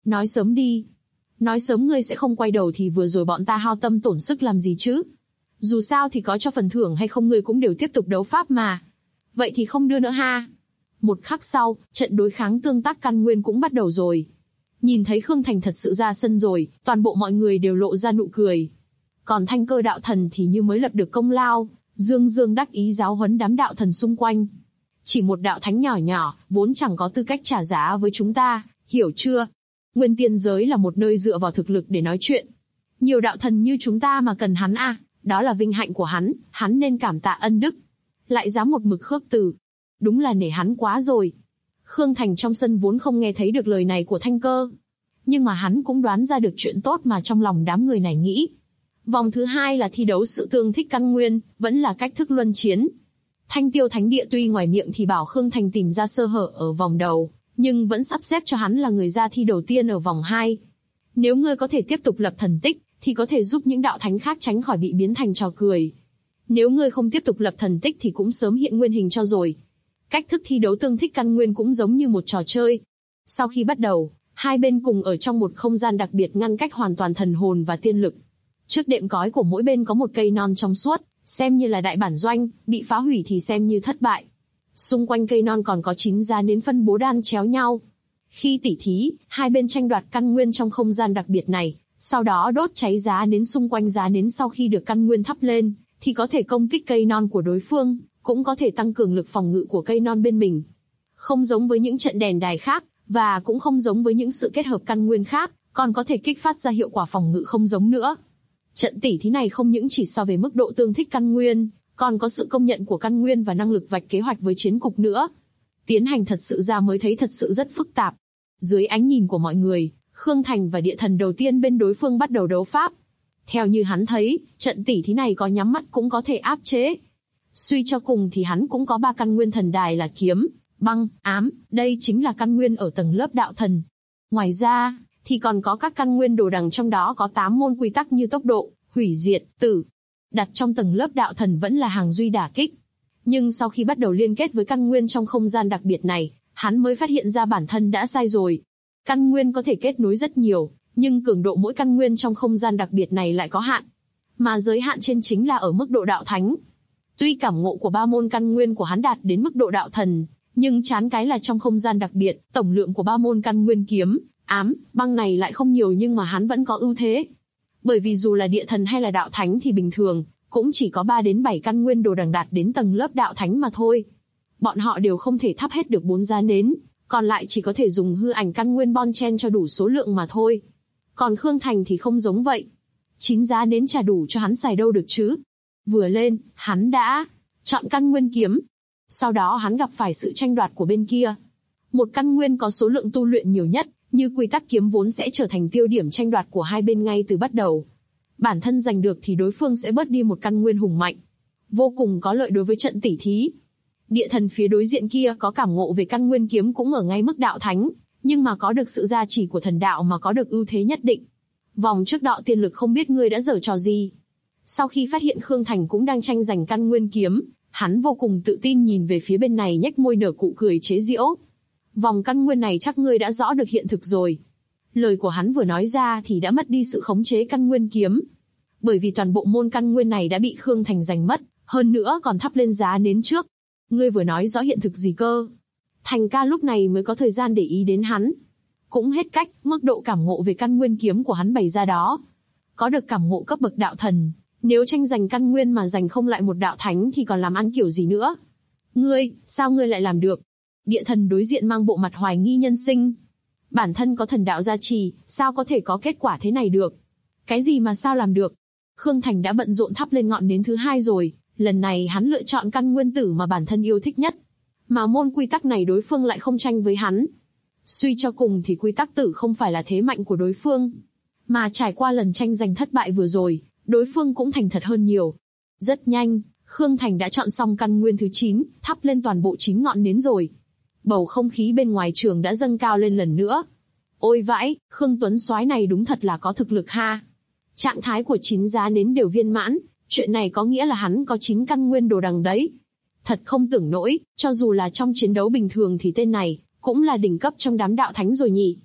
[SPEAKER 2] Nói sớm đi. Nói sớm ngươi sẽ không quay đầu thì vừa rồi bọn ta hao tâm tổn sức làm gì chứ? Dù sao thì có cho phần thưởng hay không ngươi cũng đều tiếp tục đấu pháp mà. Vậy thì không đưa nữa ha. Một khắc sau, trận đối kháng tương tác căn nguyên cũng bắt đầu rồi. Nhìn thấy Khương Thành thật sự ra sân rồi, toàn bộ mọi người đều lộ ra nụ cười. Còn Thanh Cơ đạo thần thì như mới lập được công lao, dương dương đắc ý giáo huấn đám đạo thần xung quanh. Chỉ một đạo thánh nhỏ nhỏ, vốn chẳng có tư cách trả giá với chúng ta, hiểu chưa? Nguyên tiên giới là một nơi dựa vào thực lực để nói chuyện. Nhiều đạo thần như chúng ta mà cần hắn à, đó là vinh hạnh của hắn nên cảm tạ ân đức. Lại dám một mực khước từ. Đúng là nể hắn quá rồi. Khương Thành trong sân vốn không nghe thấy được lời này của Thanh Cơ. Nhưng mà hắn cũng đoán ra được chuyện tốt mà trong lòng đám người này nghĩ. Vòng thứ 2 là thi đấu sự tương thích căn nguyên, vẫn là cách thức luân chiến. Thanh Tiêu Thánh Địa tuy ngoài miệng thì bảo Khương Thành tìm ra sơ hở ở vòng đầu, nhưng vẫn sắp xếp cho hắn là người ra thi đầu tiên ở vòng 2. Nếu ngươi có thể tiếp tục lập thần tích, thì có thể giúp những đạo thánh khác tránh khỏi bị biến thành trò cười. Nếu ngươi không tiếp tục lập thần tích thì cũng sớm hiện nguyên hình cho rồi. Cách thức thi đấu tương thích căn nguyên cũng giống như một trò chơi. Sau khi bắt đầu, hai bên cùng ở trong một không gian đặc biệt ngăn cách hoàn toàn thần hồn và tiên lực. Trước đệm cói của mỗi bên có một cây non trong suốt, xem như là đại bản doanh, bị phá hủy thì xem như thất bại. Xung quanh cây non còn có 9 giá nến phân bố đan chéo nhau. Khi tỉ thí, hai bên tranh đoạt căn nguyên trong không gian đặc biệt này, sau đó đốt cháy giá nến xung quanh giá nến sau khi được căn nguyên thắp lên, thì có thể công kích cây non của đối phương, cũng có thể tăng cường lực phòng ngự của cây non bên mình. Không giống với những trận đèn đài khác, và cũng không giống với những sự kết hợp căn nguyên khác, còn có thể kích phát ra hiệu quả phòng ngự không giống nữa. Trận tỉ thí này không những chỉ so về mức độ tương thích căn nguyên, còn có sự công nhận của căn nguyên và năng lực vạch kế hoạch với chiến cục nữa. Tiến hành thật sự ra mới thấy thật sự rất phức tạp. Dưới ánh nhìn của mọi người, Khương Thành và địa thần đầu tiên bên đối phương bắt đầu đấu pháp. Theo như hắn thấy, trận tỉ thí này có nhắm mắt cũng có thể áp chế. Suy cho cùng thì hắn cũng có 3 căn nguyên thần đài là kiếm, băng, ám, đây chính là căn nguyên ở tầng lớp đạo thần. Ngoài ra, thì còn có các căn nguyên đồ đằng trong đó có 8 môn quy tắc như tốc độ, hủy diệt, tử. Đặt trong tầng lớp đạo thần vẫn là hàng duy đả kích. Nhưng sau khi bắt đầu liên kết với căn nguyên trong không gian đặc biệt này, hắn mới phát hiện ra bản thân đã sai rồi. Căn nguyên có thể kết nối rất nhiều, nhưng cường độ mỗi căn nguyên trong không gian đặc biệt này lại có hạn. Mà giới hạn trên chính là ở mức độ đạo thánh. Tuy cảm ngộ của 3 môn căn nguyên của hắn đạt đến mức độ đạo thần, nhưng chán cái là trong không gian đặc biệt, tổng lượng của 3 môn căn nguyên kiếm, ám, băng này lại không nhiều nhưng mà hắn vẫn có ưu thế. Bởi vì dù là địa thần hay là đạo thánh thì bình thường, cũng chỉ có 3 đến 7 căn nguyên đồ đằng đạt đến tầng lớp đạo thánh mà thôi. Bọn họ đều không thể thắp hết được 4 giá nến, còn lại chỉ có thể dùng hư ảnh căn nguyên bon chen cho đủ số lượng mà thôi. Còn Khương Thành thì không giống vậy. 9 giá nến chả đủ cho hắn xài đâu được chứ. Vừa lên, hắn đã chọn căn nguyên kiếm. Sau đó hắn gặp phải sự tranh đoạt của bên kia. Một căn nguyên có số lượng tu luyện nhiều nhất, như quy tắc kiếm vốn sẽ trở thành tiêu điểm tranh đoạt của hai bên ngay từ bắt đầu. Bản thân giành được thì đối phương sẽ bớt đi một căn nguyên hùng mạnh. Vô cùng có lợi đối với trận tỉ thí. Địa thần phía đối diện kia có cảm ngộ về căn nguyên kiếm cũng ở ngay mức đạo thánh, nhưng mà có được sự gia trì của thần đạo mà có được ưu thế nhất định. Vòng trước đạo tiên lực không biết ngươi đã giở trò gì. Sau khi phát hiện Khương Thành cũng đang tranh giành căn nguyên kiếm, hắn vô cùng tự tin nhìn về phía bên này nhếch môi nở cụ cười chế giễu. Vòng căn nguyên này chắc ngươi đã rõ được hiện thực rồi. Lời của hắn vừa nói ra thì đã mất đi sự khống chế căn nguyên kiếm. Bởi vì toàn bộ môn căn nguyên này đã bị Khương Thành giành mất, hơn nữa còn thắp lên giá nến trước. Ngươi vừa nói rõ hiện thực gì cơ? Thành ca lúc này mới có thời gian để ý đến hắn. Cũng hết cách, mức độ cảm ngộ về căn nguyên kiếm của hắn bày ra đó. Có được cảm ngộ cấp bậc đạo thần, nếu tranh giành căn nguyên mà giành không lại một đạo thánh thì còn làm ăn kiểu gì nữa? Ngươi, sao ngươi lại làm được? Địa thần đối diện mang bộ mặt hoài nghi nhân sinh. Bản thân có thần đạo gia trì, sao có thể có kết quả thế này được? Cái gì mà sao làm được? Khương Thành đã bận rộn thắp lên ngọn nến thứ 2 rồi, lần này hắn lựa chọn căn nguyên tử mà bản thân yêu thích nhất. Mà môn quy tắc này đối phương lại không tranh với hắn. Suy cho cùng thì quy tắc tử không phải là thế mạnh của đối phương. Mà trải qua lần tranh giành thất bại vừa rồi, đối phương cũng thành thật hơn nhiều. Rất nhanh, Khương Thành đã chọn xong căn nguyên thứ 9, thắp lên toàn bộ 9 ngọn nến rồi. Bầu không khí bên ngoài trường đã dâng cao lên lần nữa. Ôi vãi, Khương Tuấn soái này đúng thật là có thực lực ha. Trạng thái của 9 giá nến đều viên mãn, chuyện này có nghĩa là hắn có 9 căn nguyên đồ đằng đấy. Thật không tưởng nổi, cho dù là trong chiến đấu bình thường thì tên này cũng là đỉnh cấp trong đám đạo thánh rồi nhỉ.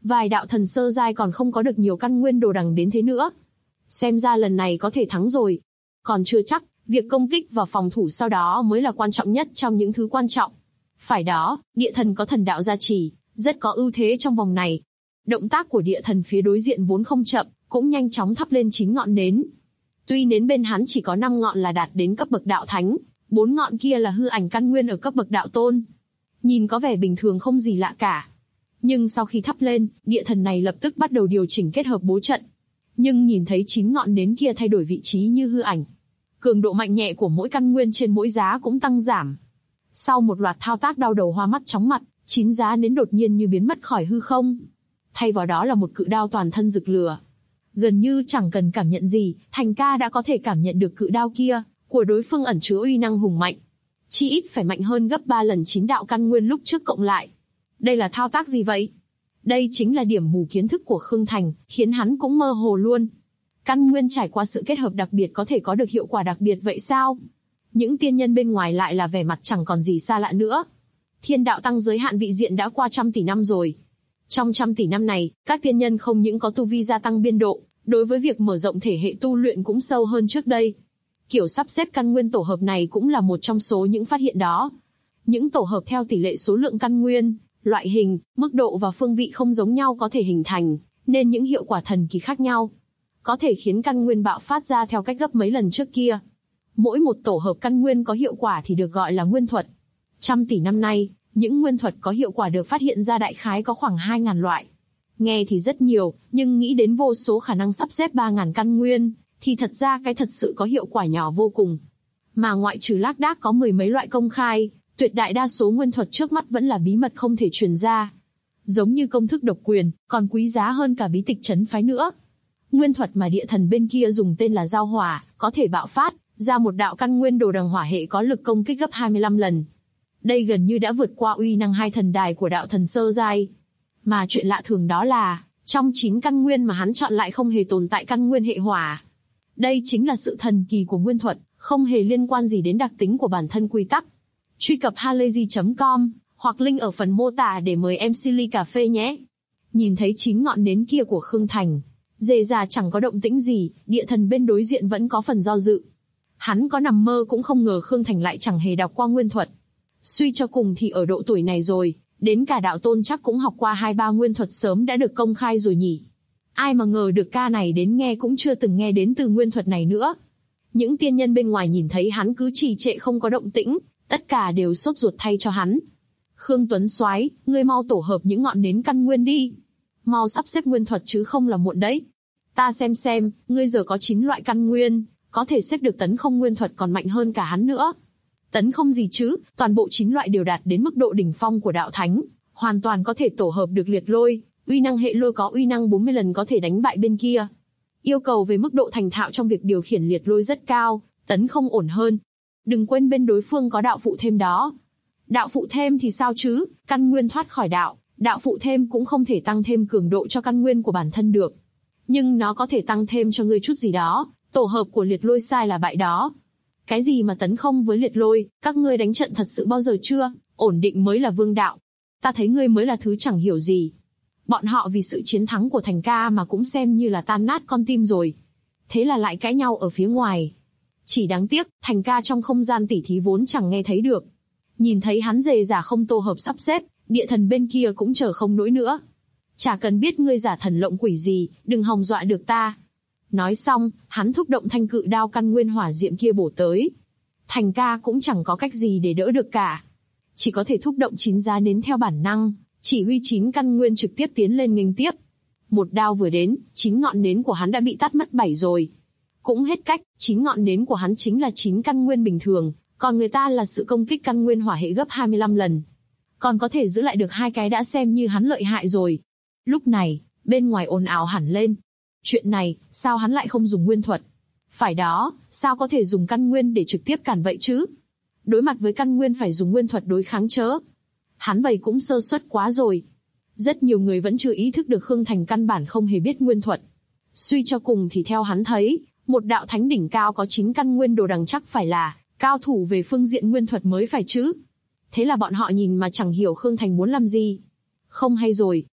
[SPEAKER 2] vài đạo thần sơ giai còn không có được nhiều căn nguyên đồ đằng đến thế nữa. Xem ra lần này có thể thắng rồi. Còn chưa chắc, việc công kích và phòng thủ sau đó mới là quan trọng nhất trong những thứ quan trọng. Phải đó, địa thần có thần đạo gia trì, rất có ưu thế trong vòng này. Động tác của địa thần phía đối diện vốn không chậm, cũng nhanh chóng thắp lên 9 ngọn nến. Tuy nến bên hắn chỉ có 5 ngọn là đạt đến cấp bậc đạo thánh, 4 ngọn kia là hư ảnh căn nguyên ở cấp bậc đạo tôn. Nhìn có vẻ bình thường không gì lạ cả. Nhưng sau khi thắp lên, địa thần này lập tức bắt đầu điều chỉnh kết hợp bố trận. Nhưng nhìn thấy 9 ngọn nến kia thay đổi vị trí như hư ảnh. Cường độ mạnh nhẹ của mỗi căn nguyên trên mỗi giá cũng tăng giảm. Sau một loạt thao tác đau đầu hoa mắt chóng mặt, 9 giá nến đột nhiên như biến mất khỏi hư không. Thay vào đó là một cự đao toàn thân rực lửa. Gần như chẳng cần cảm nhận gì, Thành Ca đã có thể cảm nhận được cự đao kia, của đối phương ẩn chứa uy năng hùng mạnh. Chỉ ít phải mạnh hơn gấp 3 lần 9 đạo căn nguyên lúc trước cộng lại. Đây là thao tác gì vậy? Đây chính là điểm mù kiến thức của Khương Thành, khiến hắn cũng mơ hồ luôn. Căn nguyên trải qua sự kết hợp đặc biệt có thể có được hiệu quả đặc biệt vậy sao? Những tiên nhân bên ngoài lại là vẻ mặt chẳng còn gì xa lạ nữa. Thiên đạo tăng giới hạn vị diện đã qua 100 tỷ năm rồi. Trong 100 tỷ năm này, các tiên nhân không những có tu vi gia tăng biên độ, đối với việc mở rộng thể hệ tu luyện cũng sâu hơn trước đây. Kiểu sắp xếp căn nguyên tổ hợp này cũng là một trong số những phát hiện đó. Những tổ hợp theo tỷ lệ số lượng căn nguyên, loại hình, mức độ và phương vị không giống nhau có thể hình thành, nên những hiệu quả thần kỳ khác nhau. Có thể khiến căn nguyên bạo phát ra theo cách gấp mấy lần trước kia. Mỗi một tổ hợp căn nguyên có hiệu quả thì được gọi là nguyên thuật. 100 tỷ năm nay, những nguyên thuật có hiệu quả được phát hiện ra đại khái có khoảng 2.000 loại. Nghe thì rất nhiều, nhưng nghĩ đến vô số khả năng sắp xếp 3.000 căn nguyên, thì thật ra cái thật sự có hiệu quả nhỏ vô cùng. Mà ngoại trừ lác đác có 10 mấy loại công khai, tuyệt đại đa số nguyên thuật trước mắt vẫn là bí mật không thể truyền ra. Giống như công thức độc quyền, còn quý giá hơn cả bí tịch trấn phái nữa. Nguyên thuật mà địa thần bên kia dùng tên là giao hỏa, có thể bạo phát ra một đạo căn nguyên đồ đằng hỏa hệ có lực công kích gấp 25 lần. Đây gần như đã vượt qua uy năng 2 thần đài của đạo thần sơ giai. Mà chuyện lạ thường đó là, trong 9 căn nguyên mà hắn chọn lại không hề tồn tại căn nguyên hệ hỏa. Đây chính là sự thần kỳ của nguyên thuật, không hề liên quan gì đến đặc tính của bản thân quy tắc. Truy cập halayzi.com, hoặc link ở phần mô tả để mời MC ly cà phê nhé. Nhìn thấy 9 ngọn nến kia của Khương Thành, dề già chẳng có động tĩnh gì, địa thần bên đối diện vẫn có phần do dự. Hắn có nằm mơ cũng không ngờ Khương Thành lại chẳng hề đọc qua nguyên thuật. Suy cho cùng thì ở độ tuổi này rồi, đến cả đạo tôn chắc cũng học qua 2-3 nguyên thuật sớm đã được công khai rồi nhỉ. Ai mà ngờ được ca này đến nghe cũng chưa từng nghe đến từ nguyên thuật này nữa. Những tiên nhân bên ngoài nhìn thấy hắn cứ trì trệ không có động tĩnh, tất cả đều sốt ruột thay cho hắn. Khương Tuấn Soái, ngươi mau tổ hợp những ngọn nến căn nguyên đi. Mau sắp xếp nguyên thuật chứ không là muộn đấy. Ta xem, ngươi giờ có 9 loại căn nguyên, có thể xếp được tấn không nguyên thuật còn mạnh hơn cả hắn nữa. Tấn không gì chứ, toàn bộ 9 loại đều đạt đến mức độ đỉnh phong của đạo thánh, hoàn toàn có thể tổ hợp được liệt lôi, uy năng hệ lôi có uy năng 40 lần có thể đánh bại bên kia. Yêu cầu về mức độ thành thạo trong việc điều khiển liệt lôi rất cao, tấn không ổn hơn. Đừng quên bên đối phương có đạo phụ thêm đó. Đạo phụ thêm thì sao chứ, căn nguyên thoát khỏi đạo, đạo phụ thêm cũng không thể tăng thêm cường độ cho căn nguyên của bản thân được. Nhưng nó có thể tăng thêm cho ngươi chút gì đó, tổ hợp của liệt lôi sai là bại đó. Cái gì mà tấn không với liệt lôi, các ngươi đánh trận thật sự bao giờ chưa, ổn định mới là vương đạo. Ta thấy ngươi mới là thứ chẳng hiểu gì. Bọn họ vì sự chiến thắng của Thành Ca mà cũng xem như là tan nát con tim rồi. Thế là lại cãi nhau ở phía ngoài. Chỉ đáng tiếc, Thành Ca trong không gian tỉ thí vốn chẳng nghe thấy được. Nhìn thấy hắn dề dà không tô hợp sắp xếp, địa thần bên kia cũng chờ không nổi nữa. Chả cần biết ngươi giả thần lộng quỷ gì, đừng hòng dọa được ta. Nói xong, hắn thúc động thanh cự đao căn nguyên hỏa diệm kia bổ tới. Thành Ca cũng chẳng có cách gì để đỡ được cả. Chỉ có thể thúc động 9 giá nến theo bản năng, chỉ huy 9 căn nguyên trực tiếp tiến lên nghênh tiếp. Một đao vừa đến, 9 ngọn nến của hắn đã bị tắt mất 7 rồi. Cũng hết cách, 9 ngọn nến của hắn chính là 9 căn nguyên bình thường, còn người ta là sự công kích căn nguyên hỏa hệ gấp 25 lần. Còn có thể giữ lại được 2 cái đã xem như hắn lợi hại rồi. Lúc này, bên ngoài ồn ào hẳn lên. Chuyện này, sao hắn lại không dùng nguyên thuật? Phải đó, sao có thể dùng căn nguyên để trực tiếp cản vậy chứ? Đối mặt với căn nguyên phải dùng nguyên thuật đối kháng chớ. Hắn vậy cũng sơ suất quá rồi. Rất nhiều người vẫn chưa ý thức được Khương Thành căn bản không hề biết nguyên thuật. Suy cho cùng thì theo hắn thấy, một đạo thánh đỉnh cao có 9 căn nguyên đồ đằng chắc phải là cao thủ về phương diện nguyên thuật mới phải chứ. Thế là bọn họ nhìn mà chẳng hiểu Khương Thành muốn làm gì. Không hay rồi.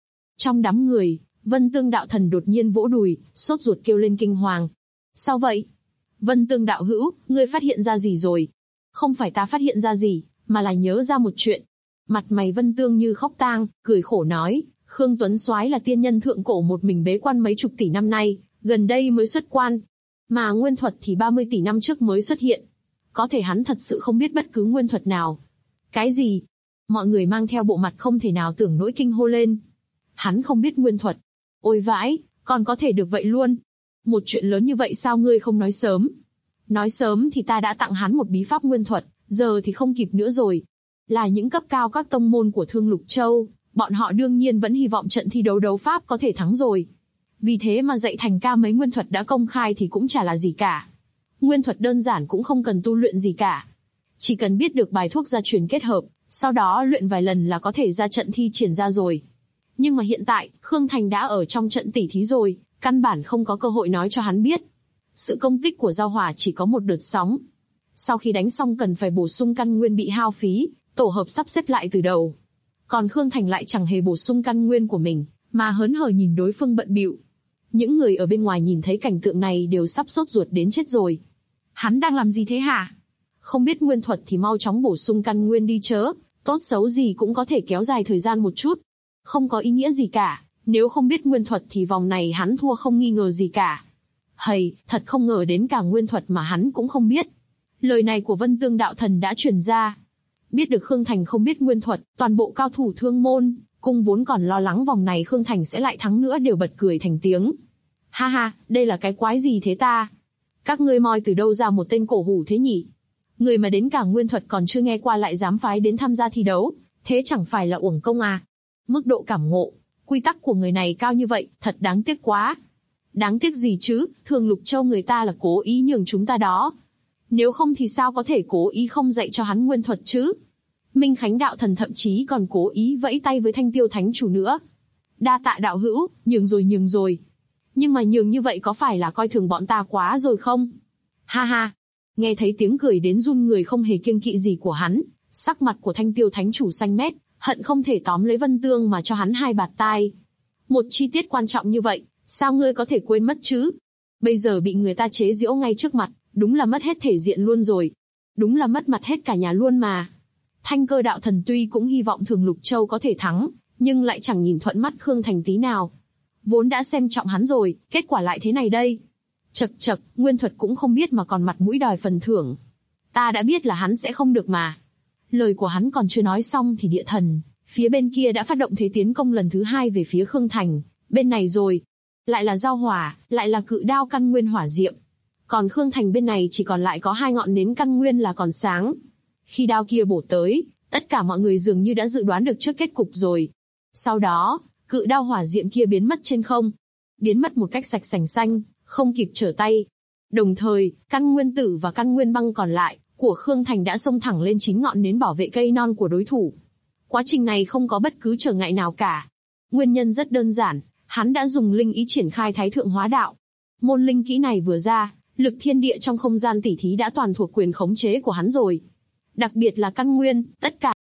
[SPEAKER 2] Trong đám người, Vân Tương đạo thần đột nhiên vỗ đùi, sốt ruột kêu lên kinh hoàng. Sao vậy? Vân Tương đạo hữu, ngươi phát hiện ra gì rồi? Không phải ta phát hiện ra gì, mà là nhớ ra một chuyện. Mặt mày Vân Tương như khóc tang, cười khổ nói, Khương Tuấn Soái là tiên nhân thượng cổ một mình bế quan mấy chục tỷ năm nay, gần đây mới xuất quan. Mà nguyên thuật thì 30 tỷ năm trước mới xuất hiện. Có thể hắn thật sự không biết bất cứ nguyên thuật nào. Cái gì? Mọi người mang theo bộ mặt không thể nào tưởng nỗi kinh hô lên. Hắn không biết nguyên thuật. Ôi vãi, còn có thể được vậy luôn. Một chuyện lớn như vậy sao ngươi không nói sớm? Nói sớm thì ta đã tặng hắn một bí pháp nguyên thuật, giờ thì không kịp nữa rồi. Là những cấp cao các tông môn của Thương Lục Châu, bọn họ đương nhiên vẫn hy vọng trận thi đấu đấu pháp có thể thắng rồi. Vì thế mà dạy thành ca mấy nguyên thuật đã công khai thì cũng chả là gì cả. Nguyên thuật đơn giản cũng không cần tu luyện gì cả. Chỉ cần biết được bài thuốc gia truyền kết hợp, sau đó luyện vài lần là có thể ra trận thi triển ra rồi. Nhưng mà hiện tại, Khương Thành đã ở trong trận tỉ thí rồi, căn bản không có cơ hội nói cho hắn biết. Sự công kích của giao hỏa chỉ có một đợt sóng. Sau khi đánh xong cần phải bổ sung căn nguyên bị hao phí, tổ hợp sắp xếp lại từ đầu. Còn Khương Thành lại chẳng hề bổ sung căn nguyên của mình, mà hớn hở nhìn đối phương bận bịu. Những người ở bên ngoài nhìn thấy cảnh tượng này đều sắp sốt ruột đến chết rồi. Hắn đang làm gì thế hả? Không biết nguyên thuật thì mau chóng bổ sung căn nguyên đi chớ, tốt xấu gì cũng có thể kéo dài thời gian một chút. Không có ý nghĩa gì cả, nếu không biết nguyên thuật thì vòng này hắn thua không nghi ngờ gì cả. Hầy, thật không ngờ đến cả nguyên thuật mà hắn cũng không biết. Lời này của Vân Tương đạo thần đã truyền ra. Biết được Khương Thành không biết nguyên thuật, toàn bộ cao thủ Thương môn, cung vốn còn lo lắng vòng này Khương Thành sẽ lại thắng nữa đều bật cười thành tiếng. Ha ha, đây là cái quái gì thế ta? Các ngươi moi từ đâu ra một tên cổ hủ thế nhỉ? Người mà đến cả nguyên thuật còn chưa nghe qua lại dám phái đến tham gia thi đấu, thế chẳng phải là uổng công à? Mức độ cảm ngộ, quy tắc của người này cao như vậy, thật đáng tiếc quá. Đáng tiếc gì chứ, Thường Lục Châu người ta là cố ý nhường chúng ta đó. Nếu không thì sao có thể cố ý không dạy cho hắn nguyên thuật chứ? Minh Khánh đạo thần thậm chí còn cố ý vẫy tay với Thanh Tiêu Thánh chủ nữa. Đa tạ đạo hữu, nhường rồi. Nhưng mà nhường như vậy có phải là coi thường bọn ta quá rồi không? Ha ha. Nghe thấy tiếng cười đến run người không hề kiêng kỵ gì của hắn, sắc mặt của Thanh Tiêu Thánh chủ xanh mét, hận không thể tóm lấy Vân Tương mà cho hắn hai bạt tai. Một chi tiết quan trọng như vậy, sao ngươi có thể quên mất chứ? Bây giờ bị người ta chế giễu ngay trước mặt, đúng là mất hết thể diện luôn rồi. Đúng là mất mặt hết cả nhà luôn mà. Thanh Cơ đạo thần tuy cũng hy vọng Thường Lục Châu có thể thắng, nhưng lại chẳng nhìn thuận mắt Khương Thành tí nào. Vốn đã xem trọng hắn rồi, kết quả lại thế này đây. Chậc, nguyên thuật cũng không biết mà còn mặt mũi đòi phần thưởng. Ta đã biết là hắn sẽ không được mà. Lời của hắn còn chưa nói xong thì địa thần, phía bên kia đã phát động thế tiến công lần thứ 2 về phía Khương Thành, bên này rồi. Lại là giao hỏa, lại là cự đao căn nguyên hỏa diệm. Còn Khương Thành bên này chỉ còn lại có 2 ngọn nến căn nguyên là còn sáng. Khi đao kia bổ tới, tất cả mọi người dường như đã dự đoán được trước kết cục rồi. Sau đó, cự đao hỏa diệm kia biến mất trên không. Biến mất một cách sạch sành xanh, không kịp trở tay. Đồng thời, căn nguyên tử và căn nguyên băng còn lại của Khương Thành đã xông thẳng lên 9 ngọn nến bảo vệ cây non của đối thủ. Quá trình này không có bất cứ trở ngại nào cả. Nguyên nhân rất đơn giản, hắn đã dùng linh ý triển khai Thái Thượng Hóa Đạo. Môn linh kỹ này vừa ra, lực thiên địa trong không gian tỉ thí đã toàn thuộc quyền khống chế của hắn rồi. Đặc biệt là căn nguyên, tất cả.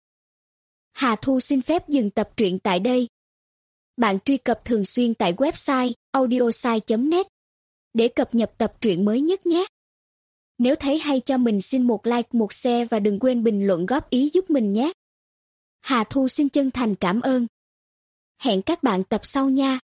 [SPEAKER 3] Hà Thu xin phép dừng tập truyện tại đây. Bạn truy cập thường xuyên tại website audiosai.net để cập nhật tập truyện mới nhất nhé. Nếu thấy hay cho mình xin một like, một share và đừng quên bình luận góp ý giúp mình nhé. Hà Thu xin chân thành cảm ơn. Hẹn các bạn tập sau nha.